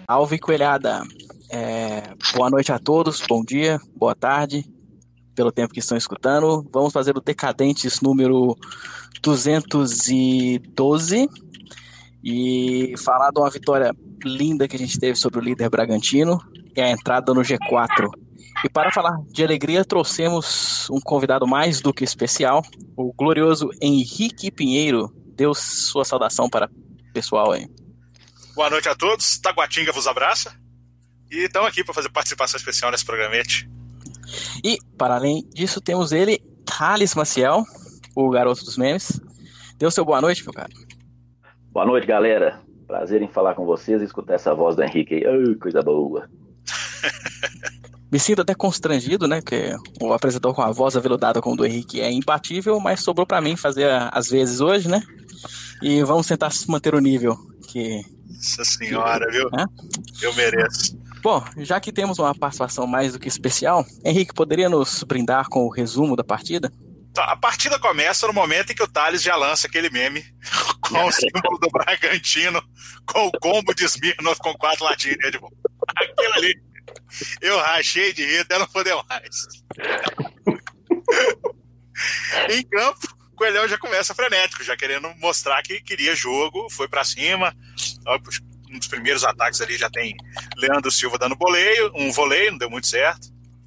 Salve, coelhada! Boa noite a todos, bom dia, boa tarde, pelo tempo que estão escutando. Vamos fazer o Decadentes número 212 e falar de uma vitória linda que a gente teve sobre o líder Bragantino e a entrada no G4. E para falar de alegria, trouxemos um convidado mais do que especial, o glorioso Henrique Pinheiro. Dê sua saudação para o pessoal aí. Boa noite a todos, Taguatinga vos abraça e estamos aqui para fazer participação especial nesse programete. E, para além disso, temos ele, Thales Maciel, o garoto dos memes. Dê o seu boa noite, meu cara. Boa noite, galera. Prazer em falar com vocês e escutar essa voz do Henrique aí. Oh, coisa boa. Me sinto até constrangido, né? Que o apresentador com a voz aveludada como o do Henrique é imbatível, mas sobrou pra mim fazer as vezes hoje, né? E vamos tentar manter o nível. Nossa senhora, viu? Eu mereço. Bom, já que temos uma participação mais do que especial, Henrique, poderia nos brindar com o resumo da partida? A partida começa no momento em que o Thales já lança aquele meme com o símbolo do Bragantino, com o combo de Smirnoff com 4 latinhas de Red Bull. Aquilo ali, eu rachei de rir até não poder mais. Em campo, o Coelhão já começa frenético, já querendo mostrar que queria jogo, foi pra cima. Um dos primeiros ataques ali já tem Leandro Silva dando um voleio, não deu muito certo.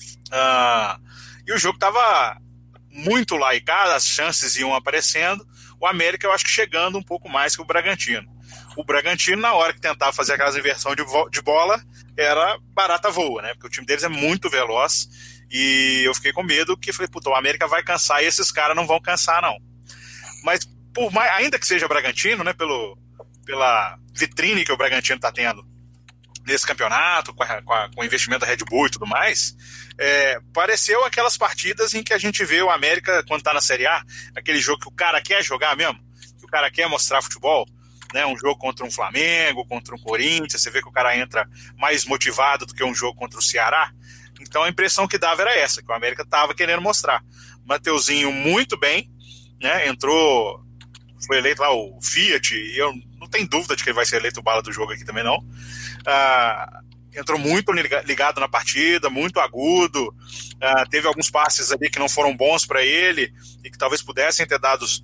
E o jogo tava muito laicado, as chances iam aparecendo. O América, eu acho que chegando um pouco mais que o Bragantino. O Bragantino, na hora que tentava fazer aquelas inversões de bola, era barata voa, né? Porque o time deles é muito veloz. E eu fiquei com medo, que falei, puta, o América vai cansar e esses caras não vão cansar, não. Mas, ainda que seja Bragantino, né? Pela vitrine que o Bragantino tá tendo nesse campeonato, com o investimento da Red Bull e tudo mais, pareceu aquelas partidas em que a gente vê o América quando tá na Série A, aquele jogo que o cara quer jogar mesmo, que o cara quer mostrar futebol, né? Um jogo contra um Flamengo, contra um Corinthians, você vê que o cara entra mais motivado do que um jogo contra o Ceará. Então a impressão que dava era essa, que o América tava querendo mostrar. Mateuzinho muito bem, né? Entrou, foi eleito lá o Fiat, e eu não tenho dúvida de que ele vai ser eleito o bala do jogo aqui também não. Entrou muito ligado na partida, muito agudo, teve alguns passes ali que não foram bons para ele e que talvez pudessem ter dados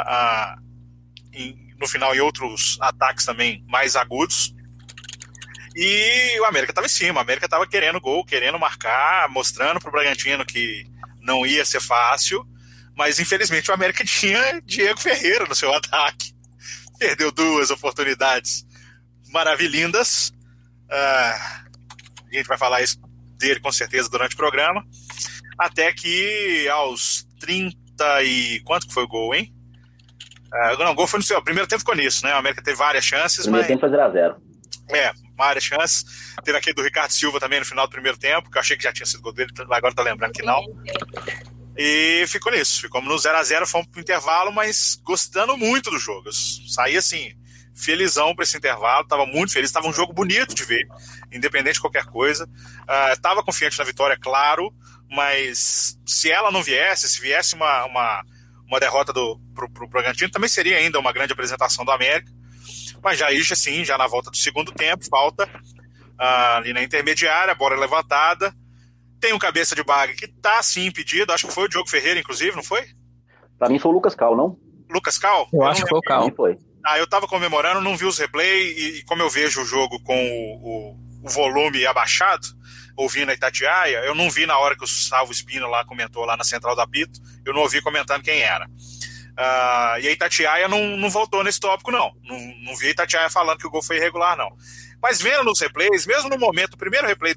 no final em outros ataques também mais agudos. E o América estava em cima, o América estava querendo gol, querendo marcar, mostrando para o Bragantino que não ia ser fácil, mas infelizmente o América tinha Diego Ferreira no seu ataque. Perdeu 2 oportunidades maravilhindas. A gente vai falar isso dele com certeza durante o programa. Até que aos 30 e... Quanto que foi o gol, hein? Não, o gol foi no seu... O primeiro tempo ficou nisso, né? O América teve várias chances. O primeiro tempo foi 0-0. Várias chances. Teve aquele do Ricardo Silva também no final do primeiro tempo, que eu achei que já tinha sido gol dele, agora tô lembrando que não. E ficou nisso. Ficamos no 0-0, fomos pro intervalo, mas gostando muito do jogo. Eu saí assim, felizão para esse intervalo, estava muito feliz, estava um jogo bonito de ver, independente de qualquer coisa. Estava confiante na vitória, claro, mas se ela não viesse, se viesse uma derrota pro Bragantino, também seria ainda uma grande apresentação do América. Mas já isso, assim, já na volta do segundo tempo, falta ali na intermediária, bola levantada. Tem um cabeça de baga que tá sim impedido, acho que foi o Diogo Ferreira, inclusive, não foi? Pra mim foi o Lucas Cal, não? Lucas Cal? Eu acho que foi o Cal. Foi. Eu tava comemorando, não vi os replays, e como eu vejo o jogo com o volume abaixado, ouvindo a Itatiaia, eu não vi na hora que o Salvo Espina lá comentou lá na Central do Apito, eu não ouvi comentando quem era. E a Itatiaia não voltou nesse tópico, não. Não vi a Itatiaia falando que o gol foi irregular, não. Mas vendo nos replays, mesmo no momento, o primeiro replay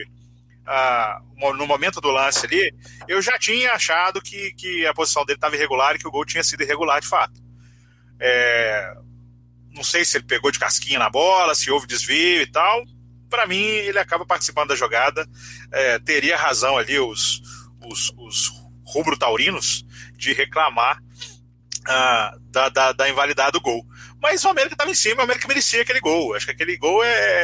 no momento do lance ali, eu já tinha achado que a posição dele estava irregular e que o gol tinha sido irregular de fato. Não sei se ele pegou de casquinha na bola, se houve desvio e tal. Para mim, ele acaba participando da jogada. Teria razão ali os rubro-taurinos de reclamar da invalidade do gol. Mas o América estava em cima, o América merecia aquele gol. Acho que aquele gol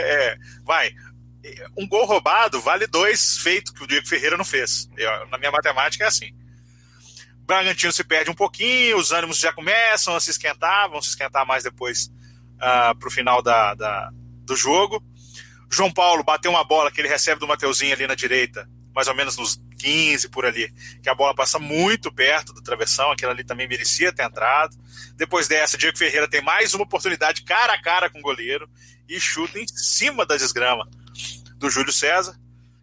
um gol roubado vale 2 feitos que o Diego Ferreira não fez. Na minha matemática é assim. O Bragantino se perde um pouquinho, os ânimos já começam a se esquentar, vão se esquentar mais depois pro final do jogo. João Paulo bateu uma bola que ele recebe do Mateuzinho ali na direita, mais ou menos nos 15 por ali, que a bola passa muito perto do travessão, aquilo ali também merecia ter entrado. Depois dessa, Diego Ferreira tem mais uma oportunidade cara a cara com o goleiro e chuta em cima da desgrama do Júlio César.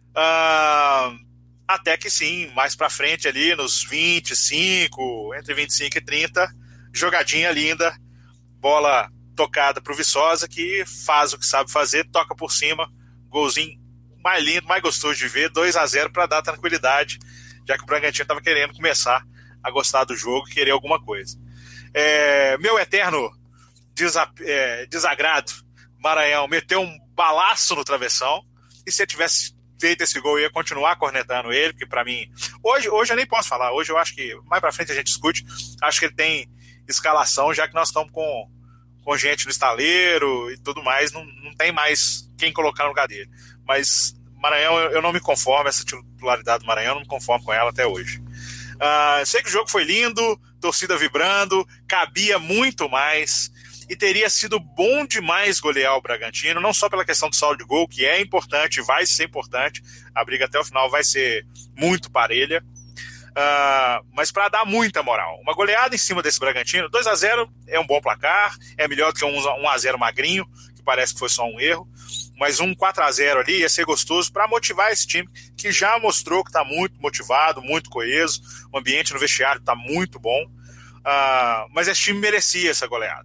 Até que sim, mais pra frente ali, nos 25, entre 25 e 30, jogadinha linda, bola tocada pro Viçosa, que faz o que sabe fazer, toca por cima, golzinho mais lindo, mais gostoso de ver, 2-0 para dar tranquilidade, já que o Bragantino estava querendo começar a gostar do jogo, querer alguma coisa. Meu eterno desagrado, Maranhão meteu um balaço no travessão, e se eu tivesse feito esse gol, eu ia continuar cornetando ele, porque para mim, hoje eu nem posso falar, hoje eu acho que, mais para frente a gente discute, acho que ele tem escalação, já que nós estamos com gente no estaleiro e tudo mais, não tem mais quem colocar no lugar dele. Mas Maranhão, eu não me conformo, essa titularidade do Maranhão, eu não me conformo com ela até hoje. Sei que o jogo foi lindo, torcida vibrando, cabia muito mais, e teria sido bom demais golear o Bragantino, não só pela questão do saldo de gol, que é importante, vai ser importante, a briga até o final vai ser muito parelha, mas para dar muita moral. Uma goleada em cima desse Bragantino, 2-0 é um bom placar, é melhor do que um 1-0 magrinho, que parece que foi só um erro, mas um 4-0 ali ia ser gostoso para motivar esse time, que já mostrou que está muito motivado, muito coeso, o ambiente no vestiário está muito bom, mas esse time merecia essa goleada.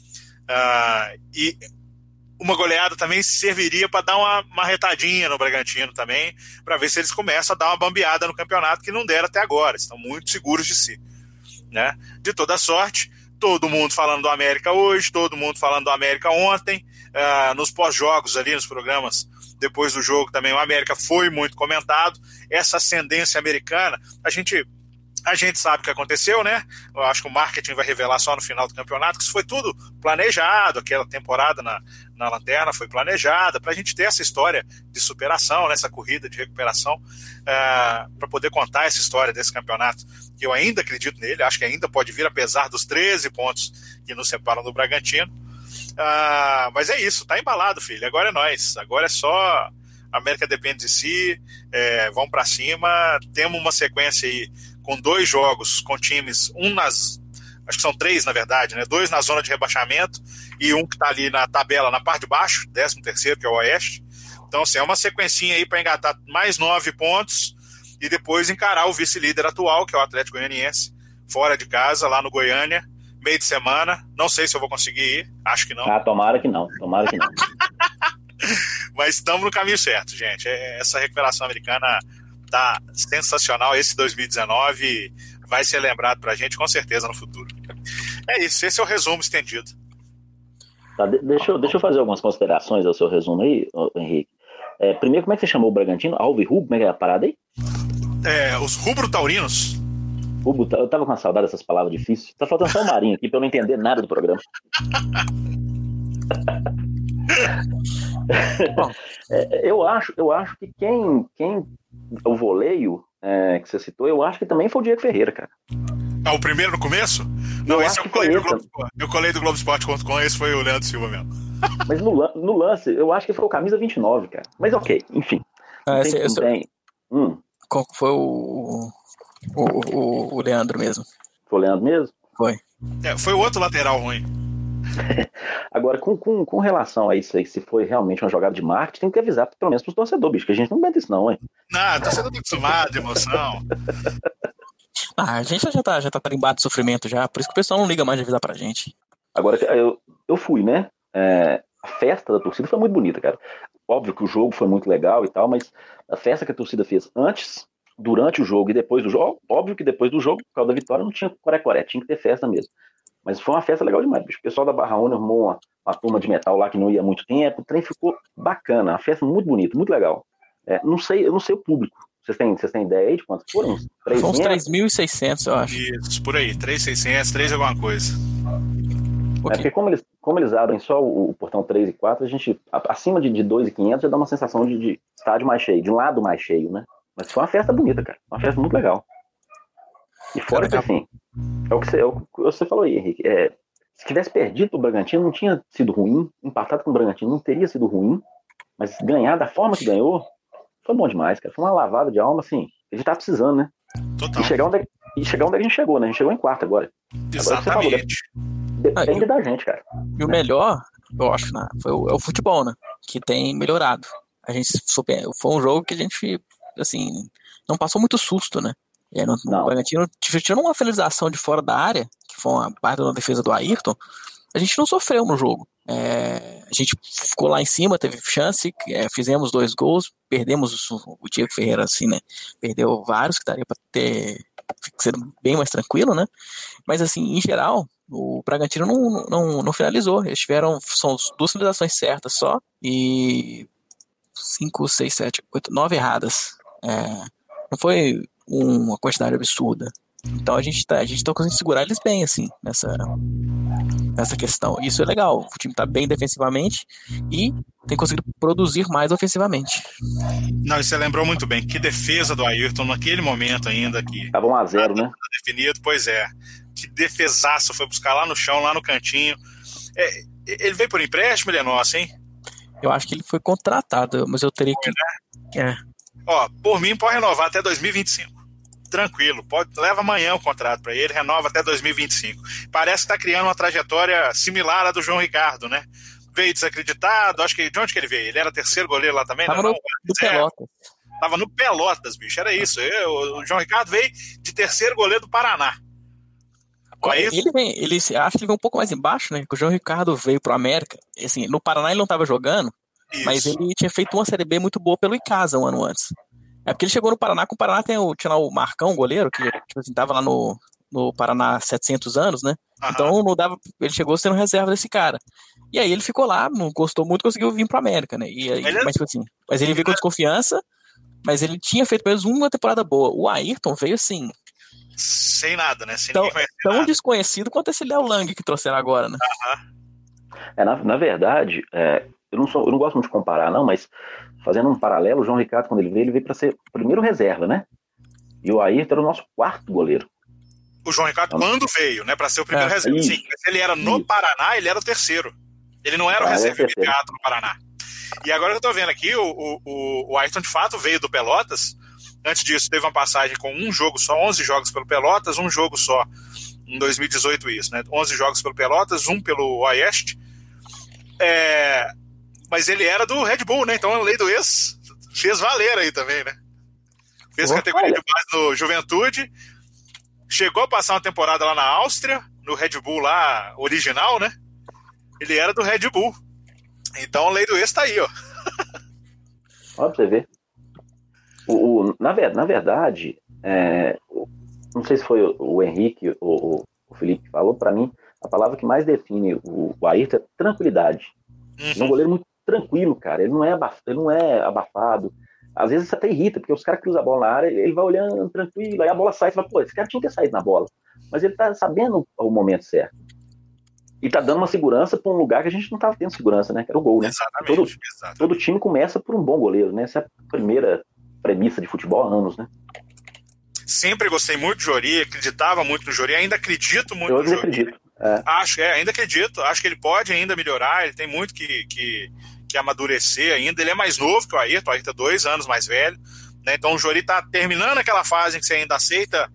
E uma goleada também serviria para dar uma retadinha no Bragantino também, para ver se eles começam a dar uma bambeada no campeonato, que não deram até agora, estão muito seguros de si, né? De toda sorte, todo mundo falando do América hoje, todo mundo falando do América ontem, nos pós-jogos ali, nos programas depois do jogo também, o América foi muito comentado, essa ascendência americana, a gente sabe o que aconteceu, né? Eu acho que o marketing vai revelar só no final do campeonato, que isso foi tudo planejado, aquela temporada na Lanterna foi planejada, para a gente ter essa história de superação, né? Essa corrida de recuperação, para poder contar essa história desse campeonato, que eu ainda acredito nele, acho que ainda pode vir, apesar dos 13 pontos que nos separam do Bragantino. Mas é isso, tá embalado, filho, agora é nós, agora é só... A América depende de si, vamos para cima, temos uma sequência aí com 2 jogos com times, acho que são 3 na verdade, né? 2 na zona de rebaixamento e um que está ali na tabela, na parte de baixo, 13º, que é o Oeste. Então, assim, é uma sequencinha aí para engatar mais 9 pontos e depois encarar o vice-líder atual, que é o Atlético Goianiense, fora de casa, lá no Goiânia, meio de semana. Não sei se eu vou conseguir ir, acho que não. Tomara que não. Mas estamos no caminho certo, gente. Essa recuperação americana tá sensacional. Esse 2019 vai ser lembrado pra gente com certeza no futuro. É isso, esse é o resumo estendido. Tá, deixa eu fazer algumas considerações ao seu resumo aí, Henrique. Primeiro, como é que você chamou o Bragantino? Alvirrubro, como é que é a parada aí? Os rubro-taurinos. Eu tava com uma saudade dessas palavras difíceis. Tá faltando só o Marinho aqui pra eu não entender nada do programa. Eu acho que quem o voleio que você citou, eu acho que também foi o Diego Ferreira, cara. O primeiro no começo? Não, esse eu colei do Globoesporte.com, esse foi o Leandro Silva mesmo. Mas no lance, eu acho que foi o camisa 29, cara. Mas ok, enfim. Qual foi o Leandro mesmo? Foi o Leandro mesmo? Foi. Foi o outro lateral ruim. Agora, com relação a isso aí, se foi realmente uma jogada de marketing, tem que avisar pelo menos pros torcedores, bicho, que a gente não aguenta isso não, hein? Não, torcedor tá acostumado de emoção. A gente já tá tarimbado de sofrimento já, por isso que o pessoal não liga mais de avisar pra gente. Agora, eu fui, né? A festa da torcida foi muito bonita, cara. Óbvio que o jogo foi muito legal e tal, mas a festa que a torcida fez antes, durante o jogo e depois do jogo, óbvio que depois do jogo, por causa da vitória, não tinha coré-coré, tinha que ter festa mesmo. Mas foi uma festa legal demais, bicho. O pessoal da Barra Única arrumou uma turma de metal lá que não ia há muito tempo. O trem ficou bacana, uma festa muito bonita, muito legal. Eu não sei o público. Vocês têm ideia aí de quantos foram? Foi uns 3.600, eu acho. Isso, por aí. 3.600, 3 alguma coisa. Porque como eles abrem só o portão 3 e 4, a gente, acima de 2.500, já dá uma sensação de estádio mais cheio, de um lado mais cheio, né? Mas foi uma festa bonita, cara. Uma festa muito legal. E fora que, assim, é o que você falou aí, Henrique. Se tivesse perdido o Bragantino, não tinha sido ruim. Empatado com o Bragantino não teria sido ruim. Mas ganhar da forma que ganhou foi bom demais, cara. Foi uma lavada de alma, assim, que a gente tá precisando, né? Total. E chegar onde a gente chegou, né? A gente chegou em quarto agora. Exatamente. Depende da gente, cara. E o melhor, eu acho, né, foi o futebol, né? Que tem melhorado. Foi um jogo que a gente, assim, não passou muito susto, né? O Bragantino, tirando uma finalização de fora da área, que foi uma parte da defesa do Ayrton, a gente não sofreu no jogo. A gente ficou lá em cima, teve chance, fizemos 2 gols, perdemos o Diego Ferreira, assim, né? Perdeu vários que daria para ter sido bem mais tranquilo, né? Mas, assim, em geral, o Bragantino não finalizou. Eles são 2 finalizações certas só e 5, 6, 7, 8, 9 erradas. Não foi uma quantidade absurda. Então a gente tá conseguindo segurar eles bem, assim, nessa questão. Isso é legal. O time tá bem defensivamente e tem conseguido produzir mais ofensivamente. Não, e você lembrou muito bem. Que defesa do Ayrton naquele momento ainda que tava 1-0, né? Definido, pois é. Que defesaço, foi buscar lá no chão, lá no cantinho. Ele veio por empréstimo, ele é nosso, hein? Eu acho que ele foi contratado, mas eu teria que... Ó, por mim, pode renovar até 2025. Tranquilo, leva amanhã o contrato para ele, renova até 2025. Parece que tá criando uma trajetória similar à do João Ricardo, né? Veio desacreditado, acho que de onde que ele veio? Ele era terceiro goleiro lá também? Tava no Pelotas. Tava no Pelotas, bicho, era isso. O João Ricardo veio de terceiro goleiro do Paraná. Ele acho que ele veio um pouco mais embaixo, né? Que o João Ricardo veio pro América. Assim, no Paraná ele não tava jogando, mas ele tinha feito uma Série B muito boa pelo Icasa um ano antes. É porque ele chegou no Paraná, com o Paraná tinha lá o Marcão, goleiro, que tipo assim, tava lá no Paraná há 700 anos, né? Uhum. Então não dava, ele chegou sendo reserva desse cara. E aí ele ficou lá, não gostou muito, conseguiu vir pro América, né? Mas ele veio com desconfiança, mas ele tinha feito pelo menos uma temporada boa. O Ayrton veio assim... Sem nada, né? Sem tão desconhecido quanto esse Léo Lang que trouxeram agora, né? Uhum. Na verdade, eu não gosto muito de comparar, não, mas fazendo um paralelo, o João Ricardo, quando ele veio para ser primeiro reserva, né? E o Ayrton era o nosso 4º goleiro. O João Ricardo, quando veio, né, para ser o primeiro reserva, sim, mas ele era no Paraná, ele era o terceiro. Ele não era o reserva imediato no Paraná. E agora que eu tô vendo aqui, o Ayrton, de fato, veio do Pelotas. Antes disso, teve uma passagem com um jogo só, 11 jogos pelo Pelotas, um jogo só, em 2018 isso, né? 11 jogos pelo Pelotas, um pelo Oeste. Mas ele era do Red Bull, né? Então a lei do ex fez valer aí também, né? Fez categoria de base no Juventude, chegou a passar uma temporada lá na Áustria, no Red Bull lá, original, né? Ele era do Red Bull. Então a lei do ex tá aí, ó. Olha pra você ver. Na verdade, não sei se foi o Henrique ou o Felipe que falou, para mim, a palavra que mais define o Ayrton é tranquilidade. Ele é um goleiro muito tranquilo, cara. Ele não é abafado. Às vezes isso até irrita, porque os caras cruzam a bola na área, ele vai olhando tranquilo, aí a bola sai, você fala, pô, esse cara tinha que ter saído na bola. Mas ele tá sabendo o momento certo. E tá dando uma segurança para um lugar que a gente não tava tendo segurança, né? Que era o gol, né? Exatamente. Todo time começa por um bom goleiro, né? Essa é a primeira premissa de futebol há anos, né? Sempre gostei muito do Jori, acreditava muito no Jori, ainda acredito muito no Jori. Acredito. Ainda acredito, acho que ele pode ainda melhorar, ele tem muito que amadurecer ainda, ele é mais novo que o Ayrton é 2 anos mais velho, né? Então o Jori tá terminando aquela fase em que você ainda aceita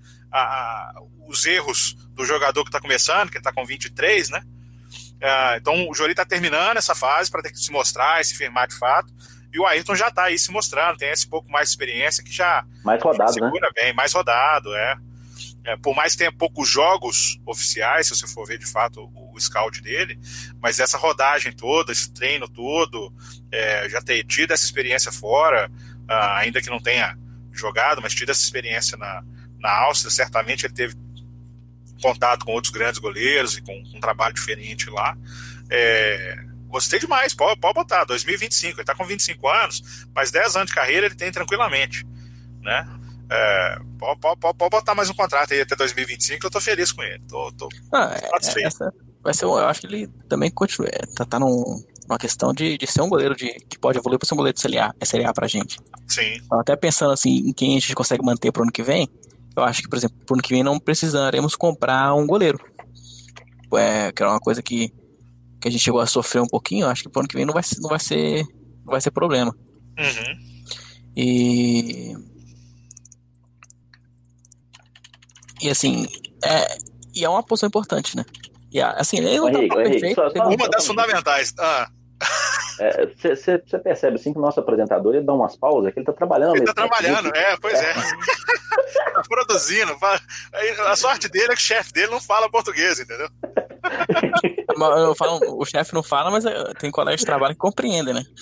os erros do jogador que tá começando, que ele tá com 23, né? Então o Jori tá terminando essa fase para ter que se mostrar e se firmar de fato. E o Ayrton já tá aí se mostrando, tem esse pouco mais de experiência que já mais rodado, segura, né? Bem, mais rodado, por mais que tenha poucos jogos oficiais, se você for ver de fato o scout dele, mas essa rodagem toda, esse treino todo, já ter tido essa experiência fora, ainda que não tenha jogado, mas tido essa experiência na Áustria, certamente ele teve contato com outros grandes goleiros e com um trabalho diferente lá. Gostei demais, pode botar, 2025, ele tá com 25 anos, mas 10 anos de carreira ele tem tranquilamente, né? Pode botar mais um contrato aí até 2025, eu tô feliz com ele, tô satisfeito. Vai ser, eu acho que ele também continua, tá numa questão de ser um goleiro que pode evoluir para ser um goleiro de Série A pra gente. Sim. Então, até pensando assim, em quem a gente consegue manter pro ano que vem, eu acho que, por exemplo, pro ano que vem não precisaremos comprar um goleiro, que era uma coisa que a gente chegou a sofrer um pouquinho. Acho que pro ano que vem não vai vai ser problema. E assim, é uma posição importante, né? E assim, ele não tá perfeito. Uma das fundamentais. Você percebe assim que o nosso apresentador ele dá umas pausas, que ele tá trabalhando. Ele tá trabalhando, pois é. Tá produzindo. A sorte dele é que o chefe dele não fala português, entendeu? Eu falo, o chefe não fala, mas tem colegas de trabalho que compreendem, né?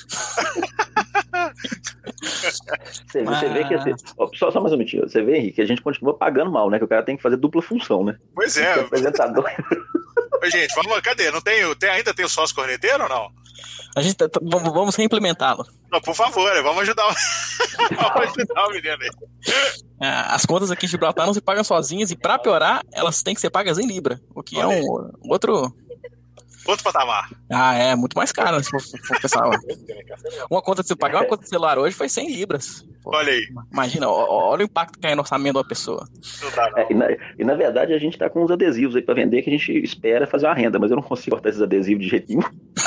Você vê que só mais um minutinho. Você vê, Henrique, que a gente continua pagando mal, né? Que o cara tem que fazer dupla função, né? Pois é. O apresentador. Oi, gente, cadê? Ainda tem o sócio corneteiro ou não? A gente vamos reimplementá-lo. Não, por favor, vamos ajudar o menino aí. As contas aqui em Gibraltar não se pagam sozinhas e, pra piorar, elas têm que ser pagas em Libra, o que é um outro patamar. É muito mais caro, né, se for pensar. Uma conta de você pagar uma conta de celular hoje foi 100 libras. Pô, olha aí. Imagina, olha o impacto que é no orçamento de uma pessoa. Não dá, não. E na verdade a gente tá com uns adesivos aí pra vender que a gente espera fazer uma renda, mas eu não consigo cortar esses adesivos de jeito nenhum.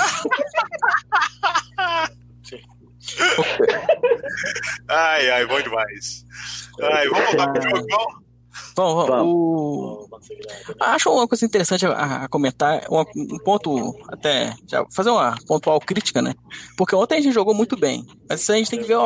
Ai, bom demais. Vamos voltar pro jogo, então? Vamos. Acho uma coisa interessante a comentar, um ponto, até já fazer uma pontual crítica, né? Porque ontem a gente jogou muito bem, mas a gente tem que ver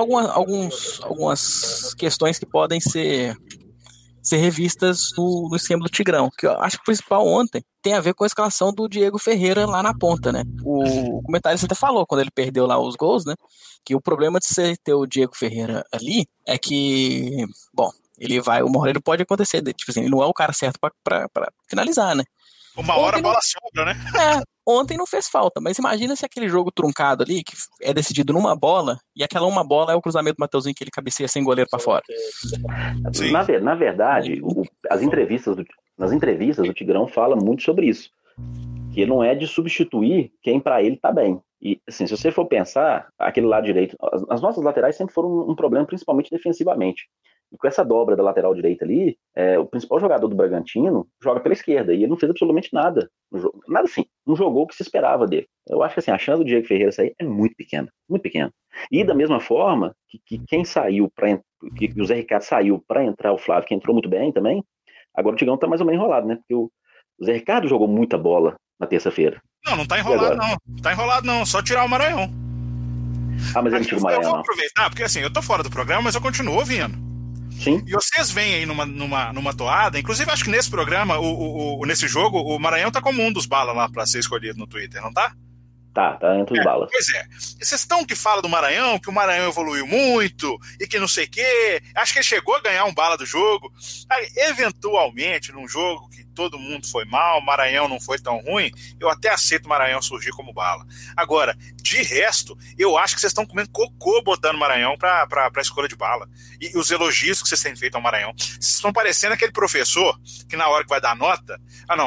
algumas questões que podem ser revistas no esquema do Tigrão, que eu acho que o principal ontem tem a ver com a escalação do Diego Ferreira lá na ponta, né? O comentarista até falou, quando ele perdeu lá os gols, né? Que o problema de você ter o Diego Ferreira ali é que, bom, uma hora ele pode acontecer, tipo assim, ele não é o cara certo pra finalizar, né? Uma hora a bola sobra, né? Ontem não fez falta, mas imagina se aquele jogo truncado ali, que é decidido numa bola, e aquela uma bola é o cruzamento do Mateuzinho que ele cabeceia sem goleiro pra fora. Na verdade, nas entrevistas o Tigrão fala muito sobre isso, que não é de substituir quem pra ele tá bem. E assim, se você for pensar, aquele lado direito, as nossas laterais sempre foram um problema, principalmente defensivamente. E com essa dobra da lateral direita ali, o principal jogador do Bragantino joga pela esquerda, e ele não fez absolutamente nada no jogo. Nada assim, não jogou o que se esperava dele. Eu acho que assim, a chance do Diego Ferreira sair é muito pequena, muito pequena. E da mesma forma que quem saiu, que o Zé Ricardo saiu para entrar o Flávio, que entrou muito bem também, agora o Tigrão tá mais ou menos enrolado, né? Porque o Zé Ricardo jogou muita bola na terça-feira. Não tá enrolado não. Não tá enrolado não, só tirar o Maranhão. Mas ele tira o Maranhão. Eu vou aproveitar, porque assim, eu tô fora do programa, mas eu continuo ouvindo. Sim. E vocês veem aí numa toada, inclusive acho que nesse programa, nesse jogo, o Maranhão tá como um dos balas lá pra ser escolhido no Twitter, não tá? Tá entre os balas. Pois é. Vocês estão que fala do Maranhão, que o Maranhão evoluiu muito e que não sei o quê. Acho que ele chegou a ganhar um bala do jogo. Aí, eventualmente, num jogo que todo mundo foi mal, o Maranhão não foi tão ruim, eu até aceito o Maranhão surgir como bala. Agora, de resto, eu acho que vocês estão comendo cocô botando o Maranhão pra escolha de bala. E os elogios que vocês têm feito ao Maranhão. Vocês estão parecendo aquele professor que na hora que vai dar nota...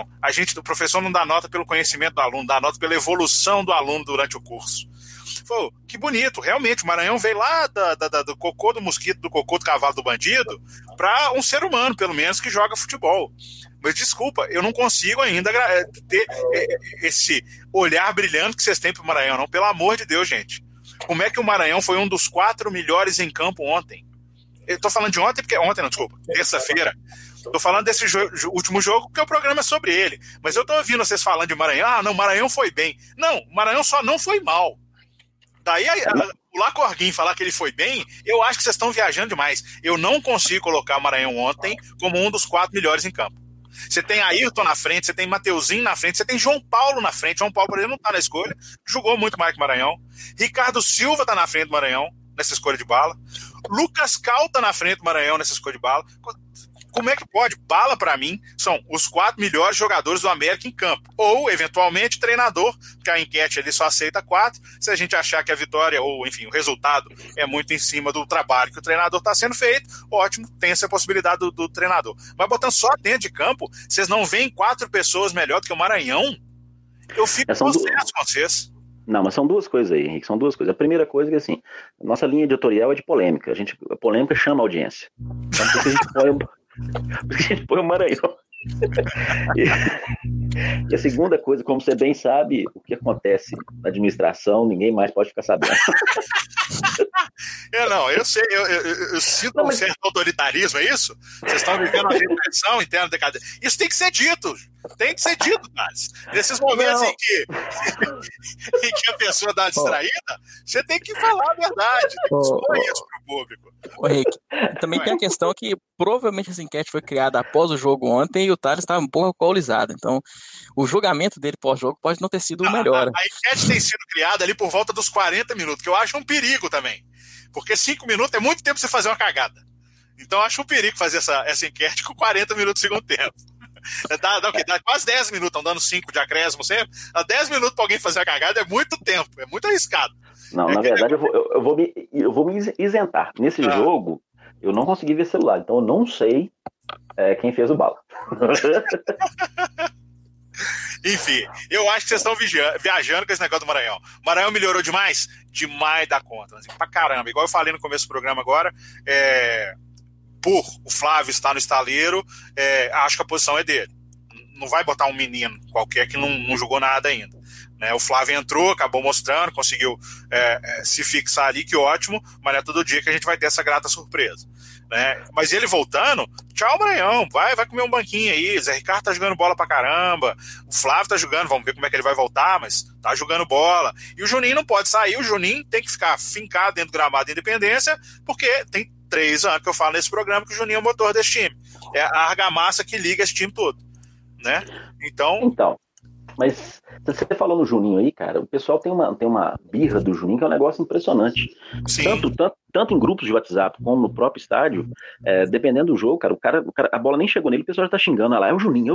o professor não dá nota pelo conhecimento do aluno, dá nota pela evolução do aluno durante o curso. Pô, que bonito, realmente, o Maranhão veio lá do cocô do mosquito, do cocô do cavalo do bandido, para um ser humano, pelo menos, que joga futebol. Mas desculpa, eu não consigo ainda ter esse olhar brilhante que vocês têm pro Maranhão, não. Pelo amor de Deus, gente. Como é que o Maranhão foi um dos 4 melhores em campo ontem? Eu tô falando de ontem, terça-feira. Tô falando desse último jogo porque o programa é sobre ele. Mas eu tô ouvindo vocês falando de Maranhão. Não, o Maranhão foi bem. Não, o Maranhão só não foi mal. Daí o Lacorguin falar que ele foi bem, eu acho que vocês estão viajando demais. Eu não consigo colocar o Maranhão ontem como um dos 4 melhores em campo. Você tem Ayrton na frente, você tem Mateuzinho na frente, você tem João Paulo na frente. João Paulo, por exemplo, não tá na escolha, jogou muito mais que o Maranhão. Ricardo Silva tá na frente do Maranhão, nessa escolha de bala. Lucas Cal tá na frente do Maranhão, nessa escolha de bala. Como é que pode? Bala, pra mim, são os 4 melhores jogadores do América em campo. Ou, eventualmente, treinador, porque a enquete ali só aceita 4. Se a gente achar que a vitória, ou, enfim, o resultado é muito em cima do trabalho que o treinador está sendo feito, ótimo, tem essa possibilidade do treinador. Mas botando só dentro de campo, vocês não veem 4 pessoas melhor do que o Maranhão? Eu fico com vocês. Não, mas são duas coisas aí, Henrique, são duas coisas. A primeira coisa é que, assim, nossa linha editorial é de polêmica. A polêmica chama a audiência. Então, por que a gente põe o Maranhão? E a segunda coisa, como você bem sabe, o que acontece na administração, ninguém mais pode ficar sabendo. Eu sei, eu sinto um certo autoritarismo, é isso? Vocês estão vivendo uma repressão interna decadente. Isso tem que ser dito, Thales. Nesses momentos em que a pessoa dá uma distraída, você tem que falar a verdade, tem que expor isso pro público. Ô, Rick, também tem a questão que provavelmente essa enquete foi criada após o jogo ontem e o Thales estava um pouco alcoolizado. Então, o julgamento dele pós-jogo pode não ter sido o melhor. A enquete tem sido criada ali por volta dos 40 minutos, que eu acho um perigo também. Porque 5 minutos é muito tempo pra você fazer uma cagada. Então, eu acho um perigo fazer essa enquete com 40 minutos do segundo tempo. Dá quase 10 minutos, estão dando 5 de acréscimo sempre. Dá 10 minutos pra alguém fazer a cagada é muito tempo, é muito arriscado. Não, na verdade, eu vou me isentar. Nesse jogo, eu não consegui ver celular, então eu não sei quem fez o bala. Enfim, eu acho que vocês estão viajando com esse negócio do Maranhão. O Maranhão melhorou demais? Demais da conta. Assim, pra caramba. Igual eu falei no começo do programa agora, por o Flávio estar no estaleiro, acho que a posição é dele. Não vai botar um menino qualquer que não jogou nada ainda. Né? O Flávio entrou, acabou mostrando, conseguiu se fixar ali, que ótimo, mas não é todo dia que a gente vai ter essa grata surpresa. Né? Mas ele voltando, tchau Maranhão, vai comer um banquinho aí, Zé Ricardo tá jogando bola pra caramba, o Flávio tá jogando, vamos ver como é que ele vai voltar, mas tá jogando bola, e o Juninho não pode sair, o Juninho tem que ficar fincado dentro do gramado de Independência, porque tem 3 anos que eu falo nesse programa que o Juninho é o motor desse time, é a argamassa que liga esse time todo, né? Então, mas você falou no Juninho aí, cara, o pessoal tem uma birra do Juninho que é um negócio impressionante. Tanto em grupos de WhatsApp como no próprio estádio, dependendo do jogo, cara, o cara, a bola nem chegou nele, o pessoal já tá xingando, olha lá, é o Juninho.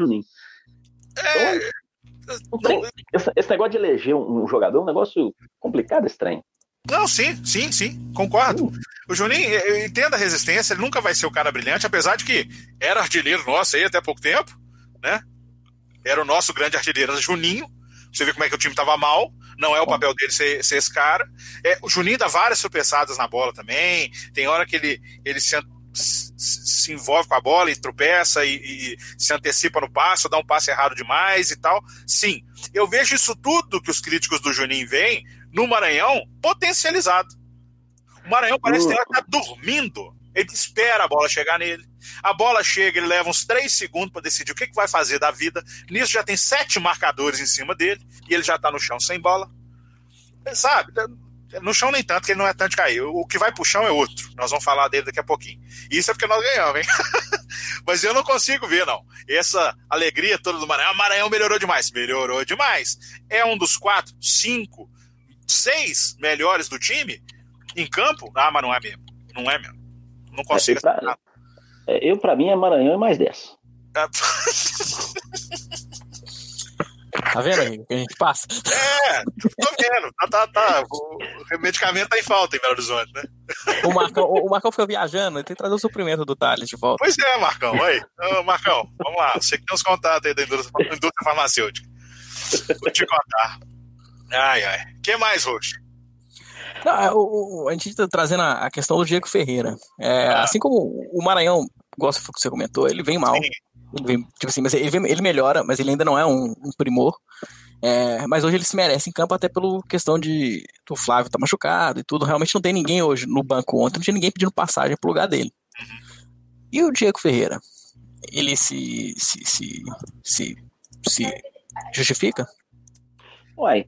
Então, esse negócio de eleger um jogador é um negócio complicado, estranho. Não, sim, concordo. O Juninho, eu entendo a resistência, ele nunca vai ser o cara brilhante, apesar de que era artilheiro nosso aí até pouco tempo, né? Era o nosso grande artilheiro, Juninho. Você vê como é que o time tava mal. Não é o papel dele ser esse cara. O Juninho dá várias tropeçadas na bola também. Tem hora que ele se envolve com a bola e tropeça e se antecipa no passe, ou dá um passe errado demais e tal. Sim, eu vejo isso tudo que os críticos do Juninho veem no Maranhão potencializado. O Maranhão parece que ele tá dormindo. Ele espera a bola chegar nele. A bola chega, ele leva uns 3 segundos para decidir o que vai fazer da vida. Nisso já tem 7 marcadores em cima dele e ele já tá no chão sem bola. Sabe? No chão nem tanto, que ele não é tanto de cair. O que vai pro chão é outro. Nós vamos falar dele daqui a pouquinho. E isso é porque nós ganhamos, hein? Mas eu não consigo ver, não. Essa alegria toda do Maranhão. O Maranhão melhorou demais. Melhorou demais. É um dos 4, 5, 6 melhores do time em campo? Ah, mas não é mesmo. Não é mesmo. Não consigo. Pra mim, é Maranhão e mais 10. Tá vendo aí o que a gente passa? Tô vendo. O medicamento tá em falta em Belo Horizonte, né? O Marcão fica viajando, ele tem que trazer o suprimento do Thales de volta. Pois é, Marcão. Aí. Marcão, vamos lá. Você que tem uns contatos aí da indústria farmacêutica. Vou te contar. Ai. O que mais, Roxo? Não, a gente está trazendo a questão do Diego Ferreira. Assim como o Maranhão, gosta do que você comentou, ele vem mal. Ele vem, tipo assim, mas ele melhora, mas ele ainda não é um primor. Mas hoje ele se merece em campo, até pela questão de o Flávio tá machucado e tudo. Realmente não tem ninguém hoje no banco ontem, não tinha ninguém pedindo passagem pro lugar dele. E o Diego Ferreira, ele se justifica? Uai,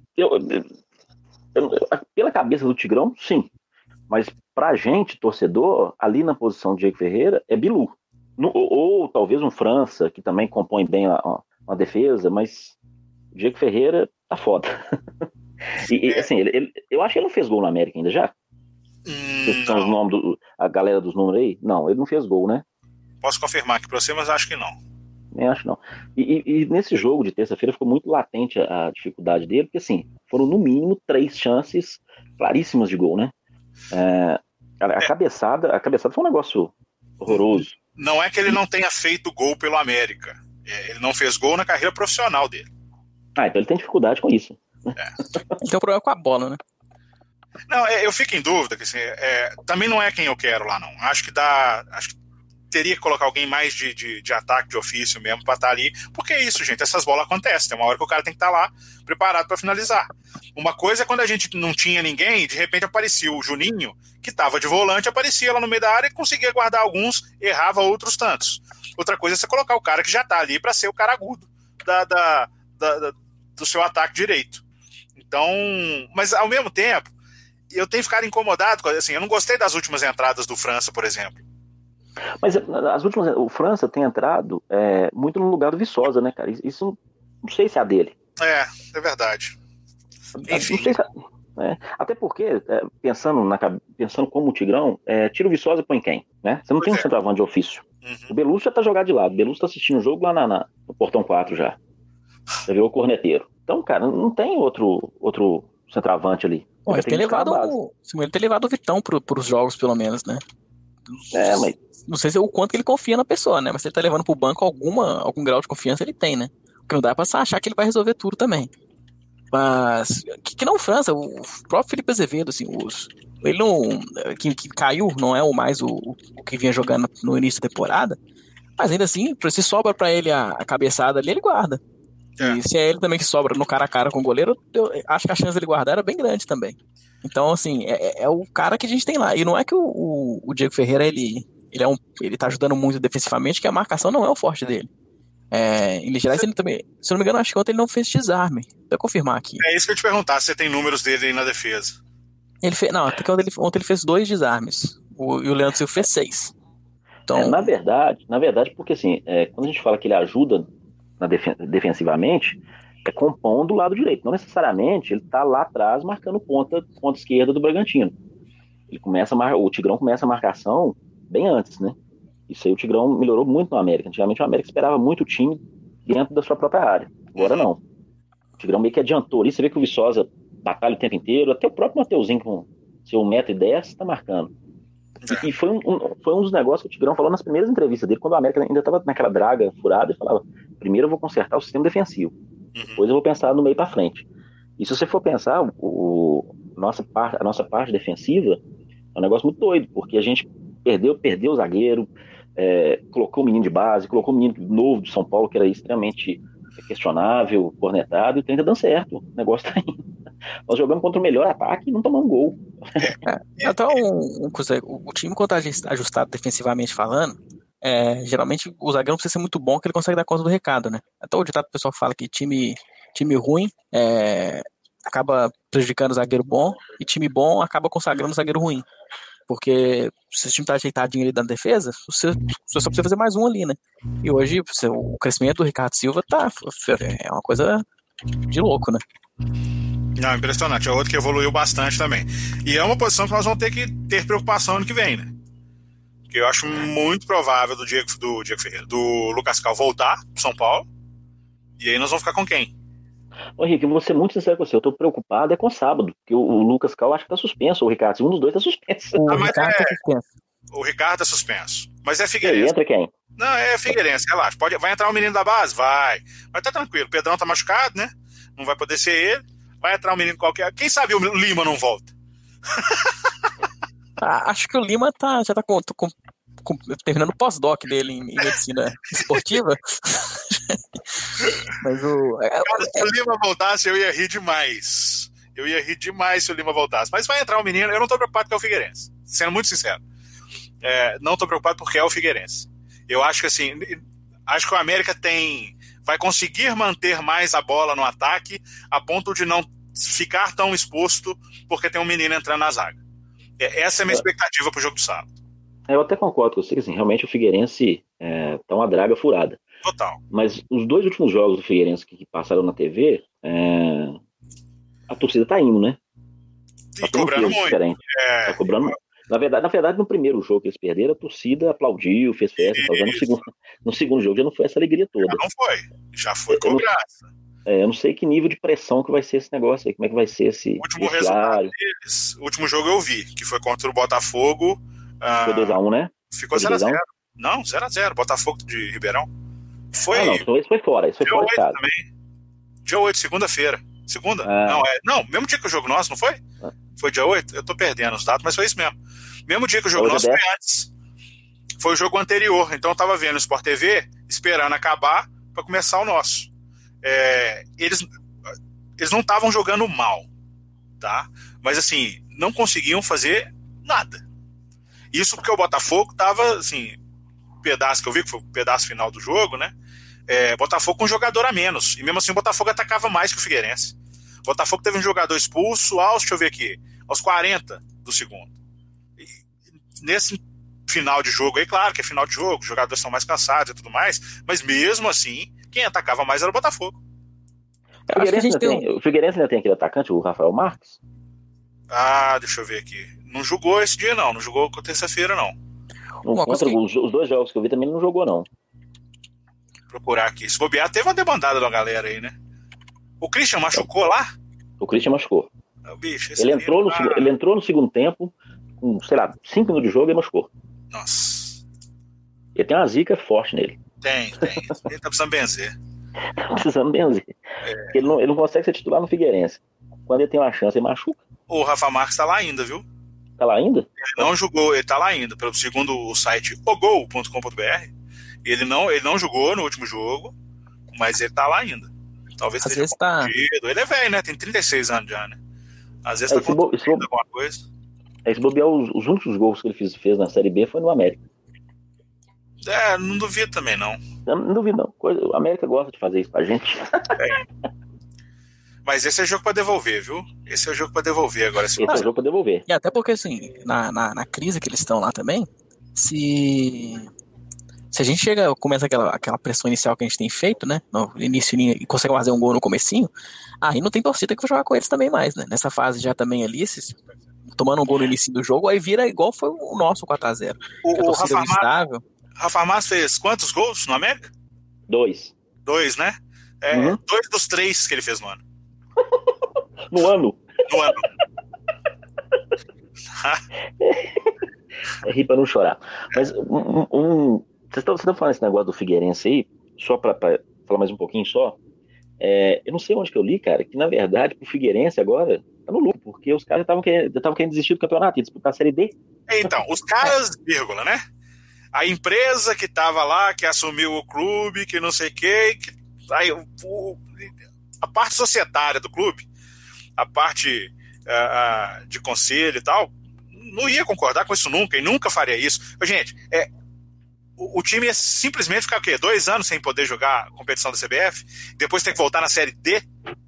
pela cabeça do Tigrão, sim. Mas pra gente, torcedor, ali na posição do Diego Ferreira, é Bilu. Ou talvez um França, que também compõe bem a defesa, mas o Diego Ferreira tá foda. Assim, eu acho que ele não fez gol no América ainda já. São os nomes a galera dos números aí? Não, ele não fez gol, né? Posso confirmar aqui pra você, mas acho que não. Nem acho não. E nesse jogo de terça-feira ficou muito latente a dificuldade dele, porque assim, foram no mínimo 3 chances claríssimas de gol, né? A cabeçada foi um negócio horroroso. Não é que ele não tenha feito gol pelo América. Ele não fez gol na carreira profissional dele. Então ele tem dificuldade com isso. Ele tem um problema com a bola, né? Não, eu fico em dúvida, que assim, também não é quem eu quero lá, não. Acho que teria que colocar alguém mais de ataque, de ofício mesmo, pra estar ali. Porque é isso, gente, essas bolas acontecem. Tem uma hora que o cara tem que estar lá, preparado pra finalizar. Uma coisa é quando a gente não tinha ninguém, de repente aparecia o Juninho, que estava de volante, aparecia lá no meio da área e conseguia guardar alguns, errava outros tantos. Outra coisa é você colocar o cara que já tá ali pra ser o cara agudo do seu ataque direito. Então, mas ao mesmo tempo, eu tenho ficado incomodado, assim, eu não gostei das últimas entradas do França, por exemplo. Mas as últimas, o França tem entrado muito no lugar do Viçosa, né, cara? Isso não sei se é a dele. É verdade. Enfim. Não sei se até porque, pensando como o Tigrão, tira o Viçosa e põe quem? Né? Você não tem um centroavante de ofício. Uhum. O Belusso já tá jogado de lado. O Belusso tá assistindo o jogo lá no Portão 4 já. Já viu o corneteiro. Então, cara, não tem outro centroavante ali. Bom, ele tem levado o Vitão pros jogos, pelo menos, né? Mas... Não sei se é o quanto que ele confia na pessoa, né? Mas se ele tá levando pro banco algum grau de confiança, ele tem, né? Porque não dá pra achar que ele vai resolver tudo também. Mas, que não França, o próprio Felipe Azevedo, assim, ele não... Que caiu, não é o que vinha jogando no início da temporada, mas ainda assim, se sobra pra ele a cabeçada ali, ele guarda. E se é ele também que sobra no cara a cara com o goleiro, eu acho que a chance dele guardar era bem grande também. Então, assim, é o cara que a gente tem lá. E não é que o Diego Ferreira, ele tá ajudando muito defensivamente, que a marcação não é o forte dele. Em geral, ele também, se eu não me engano, acho que ontem ele não fez desarme. Vou confirmar aqui. É isso que eu te perguntar, se você tem números dele aí na defesa. Ontem ele fez 2 desarmes. E o Leandro Silva fez 6. Então... na verdade, porque assim, quando a gente fala que ele ajuda defensivamente, é compondo do lado direito. Não necessariamente ele tá lá atrás marcando ponta esquerda do Bragantino. O Tigrão começa a marcação bem antes, né? Isso aí o Tigrão melhorou muito no América. Antigamente o América esperava muito o time dentro da sua própria área. Agora não. O Tigrão meio que adiantou ali. Você vê que o Viçosa batalha o tempo inteiro. Até o próprio Mateuzinho com seu 1,10m está marcando. E foi um dos negócios que o Tigrão falou nas primeiras entrevistas dele, quando o América ainda estava naquela draga furada, e falava: primeiro eu vou consertar o sistema defensivo, depois eu vou pensar no meio para frente. E se você for pensar, a nossa parte defensiva é um negócio muito doido, porque a gente perdeu o zagueiro, colocou o menino de base, colocou o menino novo do São Paulo, que era extremamente questionável, cornetado, e o trem tá dando certo. O negócio tá indo. Nós jogamos contra o melhor ataque e não tomamos gol. Então, o time, quando tá ajustado defensivamente falando, geralmente o zagueiro não precisa ser muito bom, que ele consegue dar conta do recado, né? Até o ditado, o pessoal fala que time ruim acaba prejudicando o zagueiro bom, e time bom acaba consagrando o zagueiro ruim. Porque se o time tá ajeitadinho ali na defesa, você só precisa fazer mais um ali, né? E hoje o crescimento do Ricardo Silva é uma coisa de louco, né? Não, impressionante. É outro que evoluiu bastante também. E é uma posição que nós vamos ter que ter preocupação ano que vem, né? Que eu acho muito provável do Diego Ferreira, do Lucas Cal voltar pro São Paulo. E aí nós vamos ficar com quem? Ô, Henrique, eu vou ser muito sincero com você. Eu tô preocupado com sábado, porque o Lucas Cal acho que tá suspenso, ou o Ricardo, um dos dois tá suspenso. O Ricardo tá suspenso. Mas é Figueirense. Entra quem? Não, é Figueirense, relaxa. Vai entrar o menino da base? Vai. Mas tá tranquilo. O Pedrão tá machucado, né? Não vai poder ser ele. Vai entrar um menino qualquer. Quem sabe o Lima não volta? Acho que o Lima já tá terminando o pós-doc dele em medicina esportiva. Mas se o Lima voltasse, eu ia rir demais. Se o Lima voltasse. Mas vai entrar um menino, eu não tô preocupado porque é o Figueirense. Sendo muito sincero. Não tô preocupado porque é o Figueirense. Eu acho que assim, acho que o América vai conseguir manter mais a bola no ataque a ponto de não ficar tão exposto porque tem um menino entrando na zaga. Essa é a minha expectativa pro jogo do sábado. Eu até concordo com você que assim, realmente o Figueirense tá uma draga furada. Total. Mas os 2 últimos jogos do Figueirense que passaram na TV, a torcida tá indo, né? E cobrando muito. Tá cobrando muito. Na verdade, no primeiro jogo que eles perderam, a torcida aplaudiu, fez festa. No segundo jogo já não foi essa alegria toda. Já foi cobrança. Eu não sei que nível de pressão que vai ser esse negócio aí, como é que vai ser esse. O último resultado deles, o último jogo eu vi, que foi contra o Botafogo. Foi 2-1, né? Ficou 0-0. Não, 0-0. Botafogo de Ribeirão. Foi. Não, então esse foi fora. Esse foi fora de casa. Também. Dia 8, segunda-feira. Segunda? Não, mesmo dia que o jogo nosso, não foi? Foi dia 8? Eu tô perdendo os datos, mas foi isso mesmo. Mesmo dia que o jogo nosso foi antes. foi o jogo anterior. Então eu tava vendo o Sport TV, esperando acabar para começar o nosso. Eles não estavam jogando mal, tá? Mas assim, não conseguiam fazer nada. Isso porque o Botafogo tava, assim, pedaço que eu vi, que foi o pedaço final do jogo, né? Botafogo com um jogador a menos. E mesmo assim o Botafogo atacava mais que o Figueirense. O Botafogo teve um jogador expulso deixa eu ver aqui, aos 40 do segundo. E nesse final de jogo aí, claro que é final de jogo, os jogadores são mais cansados e tudo mais, mas mesmo assim, quem atacava mais era o Botafogo. O Figueirense ainda tem aquele atacante, o Rafael Marques? Deixa eu ver aqui. Não jogou esse dia, não jogou com terça-feira, não. Os 2 jogos que eu vi também não jogou, não. Procurar aqui. Se bobear, teve uma debandada da galera aí, né? O Christian machucou lá? O Christian machucou. Bicho, ele entrou no segundo tempo, com, sei lá, 5 minutos de jogo e machucou. Nossa. Ele tem uma zica forte nele. Tem. Ele tá precisando benzer. Ele não consegue ser titular no Figueirense. Quando ele tem uma chance, ele machuca. O Rafa Marques tá lá ainda, viu? Tá lá ainda? Ele não jogou, ele tá lá ainda. Segundo o site ogol.com.br, ele não jogou no último jogo, mas ele tá lá ainda. Talvez seja confundido. Ele é velho, né? Tem 36 anos já, né? Às vezes tá confundindo alguma coisa. Se bobear, os únicos gols que ele fez na Série B foi no América. Não duvido também, não. Não duvido, não. O América gosta de fazer isso pra gente. Mas esse é jogo pra devolver, viu? Esse é o jogo pra devolver agora. Esse é o jogo pra devolver. E até porque, assim, na crise que eles estão lá também, se a gente começa aquela pressão inicial que a gente tem feito, né, no início, e consegue fazer um gol no comecinho, aí não tem torcida que vai jogar com eles também mais, né? Nessa fase já também ali, tomando um gol no início do jogo, aí vira igual foi o nosso 4x0. O Rafa Marques fez quantos gols no América? 2. 2, né? 2 dos 3 que ele fez no ano. No ano? Ri pra não chorar. Mas vocês estão falando esse negócio do Figueirense aí, só pra falar mais um pouquinho só. Eu não sei onde que eu li, cara, que na verdade o Figueirense agora tá no lucro, porque os caras estavam querendo desistir do campeonato e disputar a Série D. Então, os caras, vírgula, né? A empresa que tava lá, que assumiu o clube, que não sei o quê, a parte societária do clube, a parte de conselho e tal, não ia concordar com isso nunca, e nunca faria isso. Gente, o time ia simplesmente ficar o quê? 2 anos sem poder jogar a competição da CBF, depois ter que voltar na Série D?